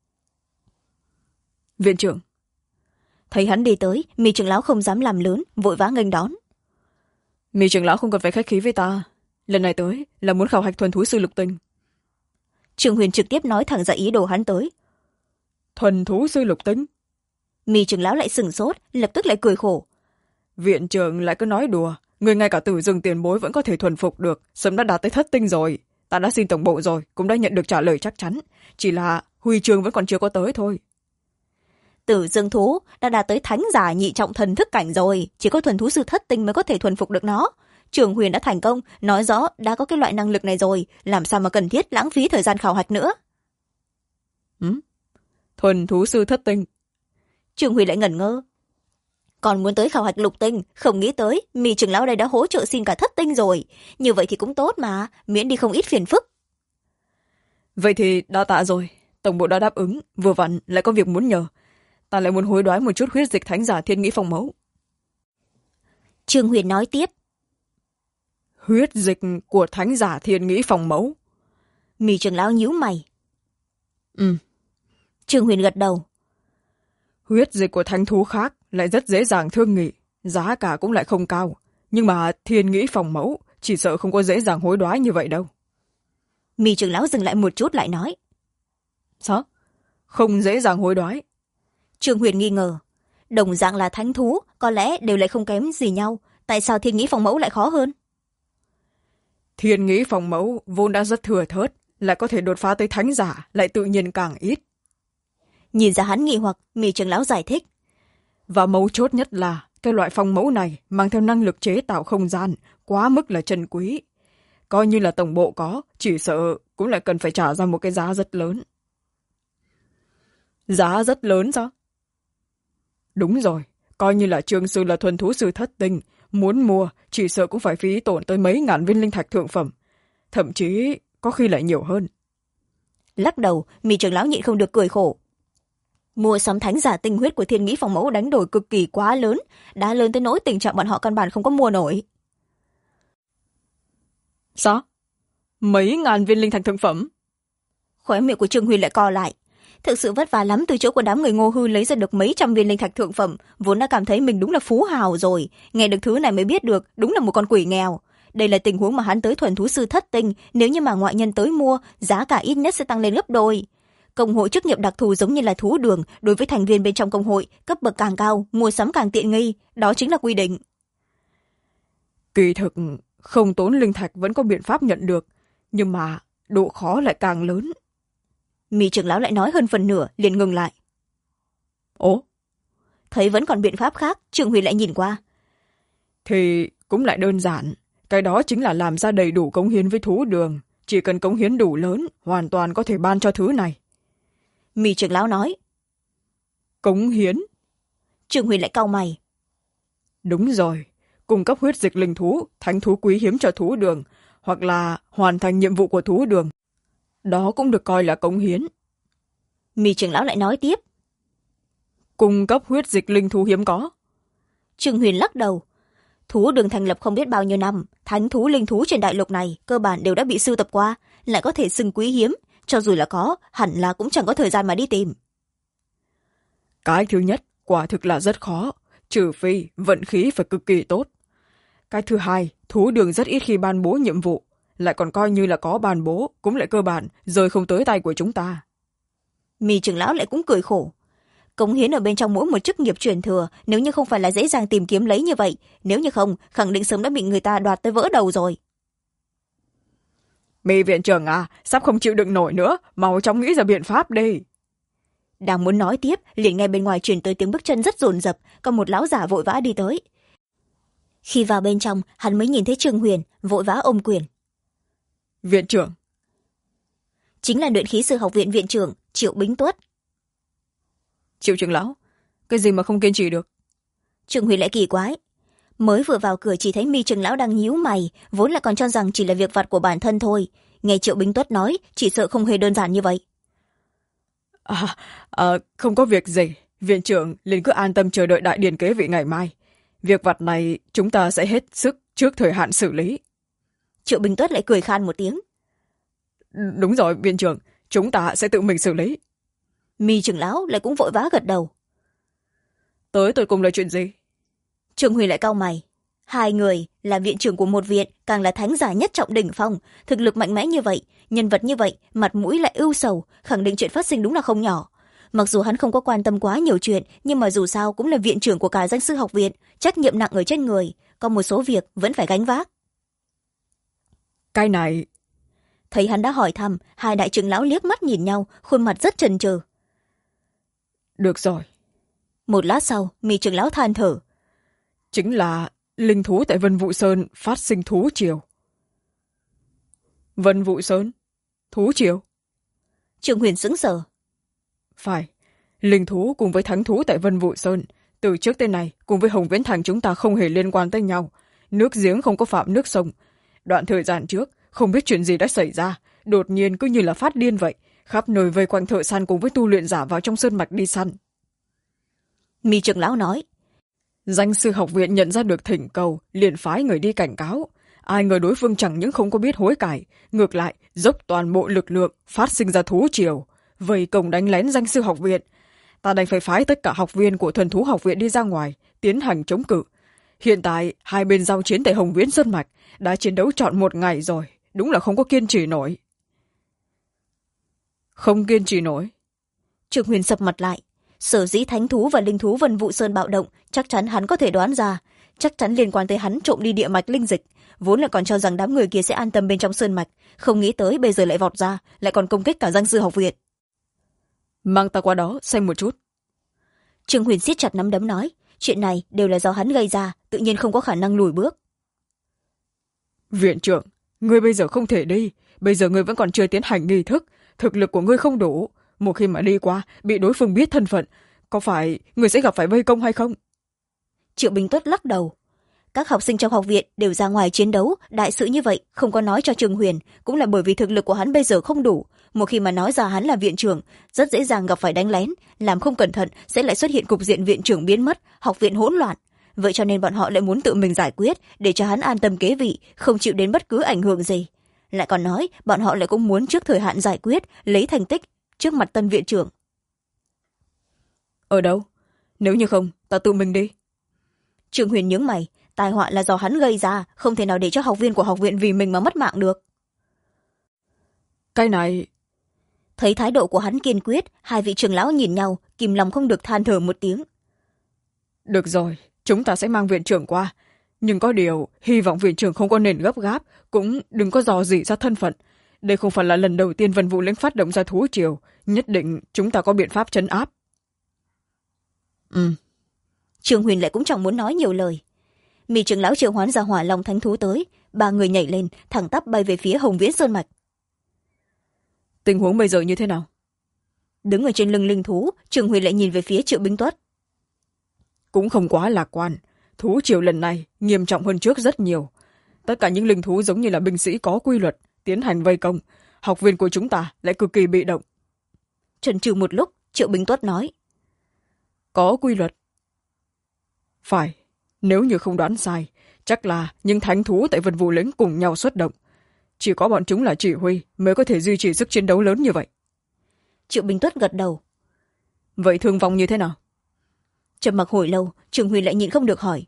Viện trưởng. Thấy hắn đi tới, Mi trưởng lão không dám làm lớn, vội vã nghênh đón. Mi trưởng lão không cần phải khách khí với ta, lần này tới là muốn khảo hạch thuần thú sư lục tinh. Trương Huyền trực tiếp nói thẳng ra ý đồ hắn tới. Thuần thú sư lục tinh? Mi trưởng lão lại sửng sốt, lập tức lại cười khổ. Viện trưởng lại cứ nói đùa, người ngay cả Tử Dương tiền bối vẫn có thể thuần phục được, sớm đã đạt tới thất tinh rồi. Ta đã xin tổng bộ rồi, cũng đã nhận được trả lời chắc chắn, chỉ là huy chương vẫn còn chưa có tới thôi. Tử Dương thú đã đạt tới thánh giả nhị trọng thần thức cảnh rồi, chỉ có thuần thú sư thất tinh mới có thể thuần phục được nó. Trường Huyền đã thành công, nói rõ đã có cái loại năng lực này rồi, làm sao mà cần thiết lãng phí thời gian khảo hạch nữa. Thuần thú sư thất tinh? Trường Huyền lại ngẩn ngơ. Còn muốn tới khảo hạch lục tinh, không nghĩ tới Mi trưởng lão đây đã hỗ trợ xin cả thất tinh rồi. Như vậy thì cũng tốt mà, miễn đi không ít phiền phức. Vậy thì đa tạ rồi, tổng bộ đã đáp ứng, vừa vặn lại có việc muốn nhờ. Ta lại muốn hối đoái một chút huyết dịch thánh giả thiên nghĩ phong mẫu. Trương Huyền nói tiếp. Huyết dịch của thánh giả thiên nghĩ phong mẫu? Mì trưởng lão nhíu mày. Ừ. Trương Huyền gật đầu. Huyết dịch của thánh thú khác lại rất dễ dàng thương nghị, giá cả cũng lại không cao. Nhưng mà thiên nghĩ phong mẫu chỉ sợ không có dễ dàng hối đoái như vậy đâu. Mì trưởng lão dừng lại một chút lại nói. Sao? Không dễ dàng hối đoái? Trương Huyền nghi ngờ. Đồng dạng là thánh thú, có lẽ đều lại không kém gì nhau. Tại sao thiên nghĩ phong mẫu lại khó hơn? Thiên nghĩ phong mẫu vốn đã rất thừa thớt, lại có thể đột phá tới thánh giả, lại tự nhiên càng ít. Nhìn ra hắn nghi hoặc, Mì trưởng lão giải thích. Và mấu chốt nhất là cái loại phong mẫu này mang theo năng lực chế tạo không gian, quá mức là trân quý. Coi như là tổng bộ có, chỉ sợ cũng lại cần phải trả ra một cái giá rất lớn. Giá rất lớn sao? Đúng rồi, coi như là Trương sư là thuần thú sư thất tinh, muốn mua chỉ sợ cũng phải phí tổn tới mấy ngàn viên linh thạch thượng phẩm, thậm chí có khi lại nhiều hơn. Lắc đầu, Mì trưởng lão nhịn không được cười khổ. Mua sắm thánh giả tinh huyết của thiên nghĩ phong mẫu đánh đổi cực kỳ quá lớn, đã lớn tới nỗi tình trạng bọn họ căn bản không có mua nổi. Sao? Mấy ngàn viên linh thạch thượng phẩm? Khóe miệng của Trương Huyền lại co lại. Thực sự vất vả lắm từ chỗ của đám người Ngô Hư lấy ra được mấy trăm viên linh thạch thượng phẩm, vốn đã cảm thấy mình đúng là phú hào rồi. Nghe được thứ này mới biết được, đúng là một con quỷ nghèo. Đây là tình huống mà hắn tới thuần thú sư thất tinh, nếu như mà ngoại nhân tới mua, giá cả ít nhất sẽ tăng lên gấp đôi. Công hội chức nghiệp đặc thù giống như là thú đường, đối với thành viên bên trong công hội, cấp bậc càng cao, mua sắm càng tiện nghi, đó chính là quy định. Kỳ thực, không tốn linh thạch vẫn có biện pháp nhận được, nhưng mà độ khó lại càng lớn. Mì trưởng lão lại nói hơn phần nửa, liền ngừng lại. Ồ? Thấy vẫn còn biện pháp khác, Trương Huyền lại nhìn qua. Thì cũng lại đơn giản, cái đó chính là làm ra đầy đủ cống hiến với thú đường, chỉ cần cống hiến đủ lớn, hoàn toàn có thể ban cho thứ này. Mì trưởng lão nói. Cống hiến? Trương Huyền lại cau mày. Đúng rồi, cung cấp huyết dịch linh thú, thánh thú quý hiếm cho thú đường, hoặc là hoàn thành nhiệm vụ của thú đường. Đó cũng được coi là cống hiến. Mì trưởng lão lại nói tiếp. Cung cấp huyết dịch linh thú hiếm có? Trương Huyền lắc đầu. Thú đường thành lập không biết bao nhiêu năm, thánh thú linh thú trên đại lục này cơ bản đều đã bị sưu tập qua, lại có thể xưng quý hiếm, cho dù là có, hẳn là cũng chẳng có thời gian mà đi tìm. Cái thứ nhất, quả thực là rất khó, trừ phi vận khí phải cực kỳ tốt. Cái thứ hai, thú đường rất ít khi ban bố nhiệm vụ, lại còn coi như là có ban bố, cũng lại cơ bản, rơi không tới tay của chúng ta. Mì trưởng lão lại cũng cười khổ. Cống hiến ở bên trong mỗi một chức nghiệp truyền thừa, nếu như không phải là dễ dàng tìm kiếm lấy như vậy, nếu như không, khẳng định sớm đã bị người ta đoạt tới vỡ đầu rồi. Mì viện trưởng à, sắp không chịu đựng nổi nữa, mau chóng nghĩ ra biện pháp đi. Đang muốn nói tiếp, liền nghe bên ngoài truyền tới tiếng bước chân rất dồn dập, có một lão giả vội vã đi tới. Khi vào bên trong, hắn mới nhìn thấy Trương Huyền, vội vã ôm quyền. Viện trưởng. Chính là luyện khí sư học viện viện trưởng, Triệu Bính Tuất. Triệu trưởng lão, cái gì mà không kiên trì được? Trương Huyền lại kỳ quái. Mới vừa vào cửa chỉ thấy Mi trưởng lão đang nhíu mày, vốn là còn cho rằng chỉ là việc vặt của bản thân thôi. Nghe Triệu Bính Tuất nói, chỉ sợ không hề đơn giản như vậy. Không có việc gì, viện trưởng liền cứ an tâm chờ đợi đại điển kế vị ngày mai. Việc vặt này chúng ta sẽ hết sức trước thời hạn xử lý. Triệu Bính Tuất lại cười khan một tiếng. Đúng rồi, viện trưởng, chúng ta sẽ tự mình xử lý. Mi trưởng lão lại cũng vội vã gật đầu. Tới tụi cùng là chuyện gì? Trương Huy lại cau mày. Hai người là viện trưởng của một viện, càng là thánh giả nhất trọng đỉnh phong, thực lực mạnh mẽ như vậy, nhân vật như vậy, mặt mũi lại ưu sầu, khẳng định chuyện phát sinh đúng là không nhỏ. Mặc dù hắn không có quan tâm quá nhiều chuyện, nhưng mà dù sao cũng là viện trưởng của cả danh sư học viện, trách nhiệm nặng ở trên người, có một số việc vẫn phải gánh vác. Cái này... Thấy hắn đã hỏi thăm, hai đại trưởng lão liếc mắt nhìn nhau, khuôn mặt rất chần chừ. Được rồi. Một lát sau, Mi trưởng lão than thở. Chính là linh thú tại Vân Vũ Sơn phát sinh thú triều. Vân Vũ Sơn? Thú triều? Trương Huyền sững sờ. Phải, linh thú cùng với thánh thú tại Vân Vũ Sơn, từ trước tới nay cùng với Hồng Viễn Thành chúng ta không hề liên quan tới nhau. Nước giếng không có phạm nước sông. Đoạn thời gian trước, không biết chuyện gì đã xảy ra, đột nhiên cứ như là phát điên vậy, khắp nơi vây quanh thợ săn cùng với tu luyện giả vào trong sơn mạch đi săn. Mi trưởng lão nói. Danh sư học viện nhận ra được thỉnh cầu, liền phái người đi cảnh cáo. Ai ngờ đối phương chẳng những không có biết hối cải, ngược lại dốc toàn bộ lực lượng phát sinh ra thú triều, vây công đánh lén danh sư học viện. Ta đành phải phái tất cả học viên của thần thú học viện đi ra ngoài tiến hành chống cự. Hiện tại hai bên giao chiến tại Hồng Viễn Sơn Mạch đã chiến đấu trọn một ngày rồi, đúng là không có kiên trì nổi. Không kiên trì nổi. Trương Huyền sập mặt lại. Sở dĩ thánh thú và linh thú Vân Vụ Sơn bạo động, chắc chắn hắn có thể đoán ra, chắc chắn liên quan tới hắn trộm đi địa mạch linh dịch. Vốn là còn cho rằng đám người kia sẽ an tâm bên trong sơn mạch, không nghĩ tới bây giờ lại vọt ra, lại còn công kích cả danh sư học viện. Mang ta qua đó xem một chút. Trương Huyền siết chặt nắm đấm nói, chuyện này đều là do hắn gây ra, tự nhiên không có khả năng lùi bước. Viện trưởng, ngươi bây giờ không thể đi, bây giờ ngươi vẫn còn chưa tiến hành nghi thức, thực lực của ngươi không đủ, một khi mà đi qua bị đối phương biết thân phận, có phải ngươi sẽ gặp phải vây công hay không? Triệu Bình Tuất lắc đầu. Các học sinh trong học viện đều ra ngoài chiến đấu, đại sự như vậy không có nói cho Trương Huyền, cũng là bởi vì thực lực của hắn bây giờ không đủ. Một khi mà nói ra hắn là viện trưởng, rất dễ dàng gặp phải đánh lén, làm không cẩn thận sẽ lại xuất hiện cục diện viện trưởng biến mất, học viện hỗn loạn. Vậy cho nên bọn họ lại muốn tự mình giải quyết, để cho hắn an tâm kế vị, không chịu đến bất cứ ảnh hưởng gì. Lại còn nói, bọn họ lại cũng muốn trước thời hạn giải quyết, lấy thành tích trước mặt tân viện trưởng. Ở đâu? Nếu như không, ta tự mình đi. Trương Huyền nhướng mày, tai họa là do hắn gây ra, không thể nào để cho học viên của học viện vì mình mà mất mạng được. Cái này... Thấy thái độ của hắn kiên quyết, hai vị trưởng lão nhìn nhau, kìm lòng không được than thở một tiếng. Được rồi, chúng ta sẽ mang viện trưởng qua. Nhưng có điều, hy vọng viện trưởng không có nền gấp gáp, cũng đừng có dò dỉ ra thân phận. Đây không phải là lần đầu tiên Vân Vũ Lĩnh phát động ra thú triều, nhất định chúng ta có biện pháp trấn áp. Trương Huyền lại cũng chẳng muốn nói nhiều lời. Mi trưởng lão triệu hoán ra hỏa long thánh thú tới, ba người nhảy lên, thẳng tắp bay về phía Hồng Viễn Sơn Mạch. Tình huống bây giờ như thế nào? Đứng ở trên lưng linh thú, Trương Huyền lại nhìn về phía Triệu Binh Tuất. Cũng không quá lạc quan, thú triều lần này nghiêm trọng hơn trước rất nhiều. Tất cả những linh thú giống như là binh sĩ có quy luật, tiến hành vây công, học viên của chúng ta lại cực kỳ bị động. Chần chừ một lúc, Triệu Binh Tuất nói. Có quy luật. Phải, nếu như không đoán sai, chắc là những thánh thú tại Vân Vũ Lĩnh cùng nhau xuất động. Chỉ có bọn chúng là chỉ huy mới có thể duy trì sức chiến đấu lớn như vậy. Triệu Bình Tuất gật đầu. Vậy thương vong như thế nào? Trầm mặc hồi lâu, Trương Huy lại nhịn không được hỏi.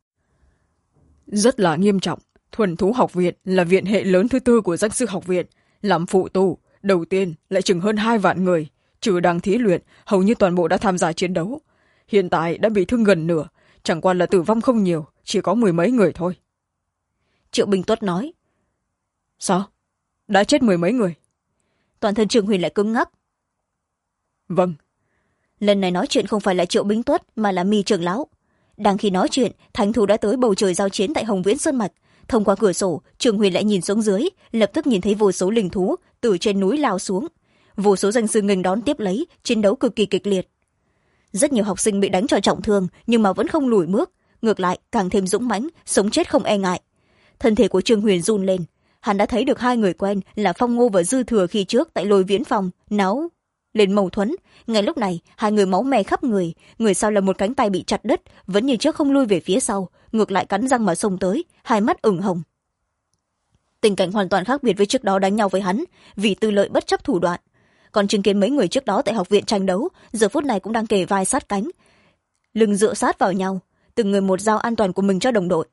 Rất là nghiêm trọng. Thuần thú học viện là viện hệ lớn thứ tư của danh sư học viện. Làm phụ tu, đầu tiên lại chừng hơn 2 vạn người. Trừ đang thí luyện, hầu như toàn bộ đã tham gia chiến đấu. Hiện tại đã bị thương gần nửa, chẳng qua là tử vong không nhiều, chỉ có 10 mấy người thôi. Triệu Bình Tuất nói. Sao? Đã chết 10 mấy người? Toàn thân Trương Huy lại cứng ngắc. Vâng. Lần này nói chuyện không phải là Triệu Binh Tuất mà là Mi trưởng lão. Đang khi nói chuyện, thánh thú đã tới bầu trời giao chiến tại Hồng Viễn Sơn Mạch. Thông qua cửa sổ, Trương Huy lại nhìn xuống dưới, lập tức nhìn thấy vô số linh thú từ trên núi lao xuống. Vô số danh sư nghênh đón tiếp lấy, chiến đấu cực kỳ kịch liệt. Rất nhiều học sinh bị đánh cho trọng thương nhưng mà vẫn không lùi bước, ngược lại càng thêm dũng mãnh, sống chết không e ngại. Thân thể của Trương Huyền run lên, hắn đã thấy được hai người quen là Phong Ngô và Dư Thừa khi trước tại Lôi Viễn Phòng náo lên mâu thuẫn. Ngay lúc này hai người máu me khắp người, người sau là một cánh tay bị chặt đứt, vẫn như trước không lui về phía sau, ngược lại cắn răng mà xông tới, hai mắt ửng hồng. Tình cảnh hoàn toàn khác biệt với trước đó đánh nhau với hắn, vì tư lợi bất chấp thủ đoạn. Còn chứng kiến mấy người trước đó tại học viện tranh đấu, giờ phút này cũng đang kề vai sát cánh, lưng dựa sát vào nhau, từng người một dao an toàn của mình cho đồng đội.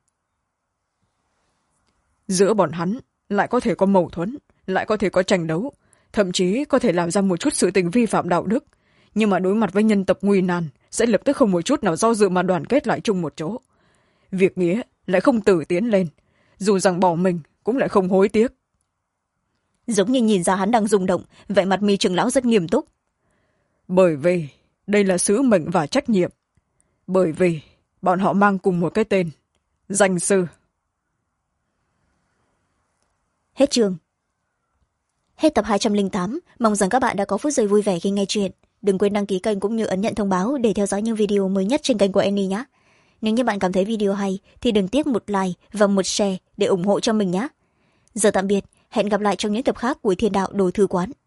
Giữa bọn hắn lại có thể có mâu thuẫn, lại có thể có tranh đấu, thậm chí có thể làm ra một chút sự tình vi phạm đạo đức, nhưng mà đối mặt với nhân tộc nguy nan sẽ lập tức không một chút nào do dự mà đoàn kết lại chung một chỗ. Việc nghĩa lại không tự tiến lên, dù rằng bỏ mình cũng lại không hối tiếc. Giống như nhìn ra hắn đang rung động, vẻ mặt Mi trưởng lão rất nghiêm túc. Bởi vì đây là sứ mệnh và trách nhiệm, bởi vì bọn họ mang cùng một cái tên, danh sư. Hết chương. Hết tập 208, mong rằng các bạn đã có phút giây vui vẻ khi nghe chuyện. Đừng quên đăng ký kênh cũng như ấn nhận thông báo để theo dõi những video mới nhất trên kênh của Annie nhé. Nếu như bạn cảm thấy video hay thì đừng tiếc một like và một share để ủng hộ cho mình nhé. Giờ tạm biệt, hẹn gặp lại trong những tập khác của Thiên Đạo Đồ Thư Quán.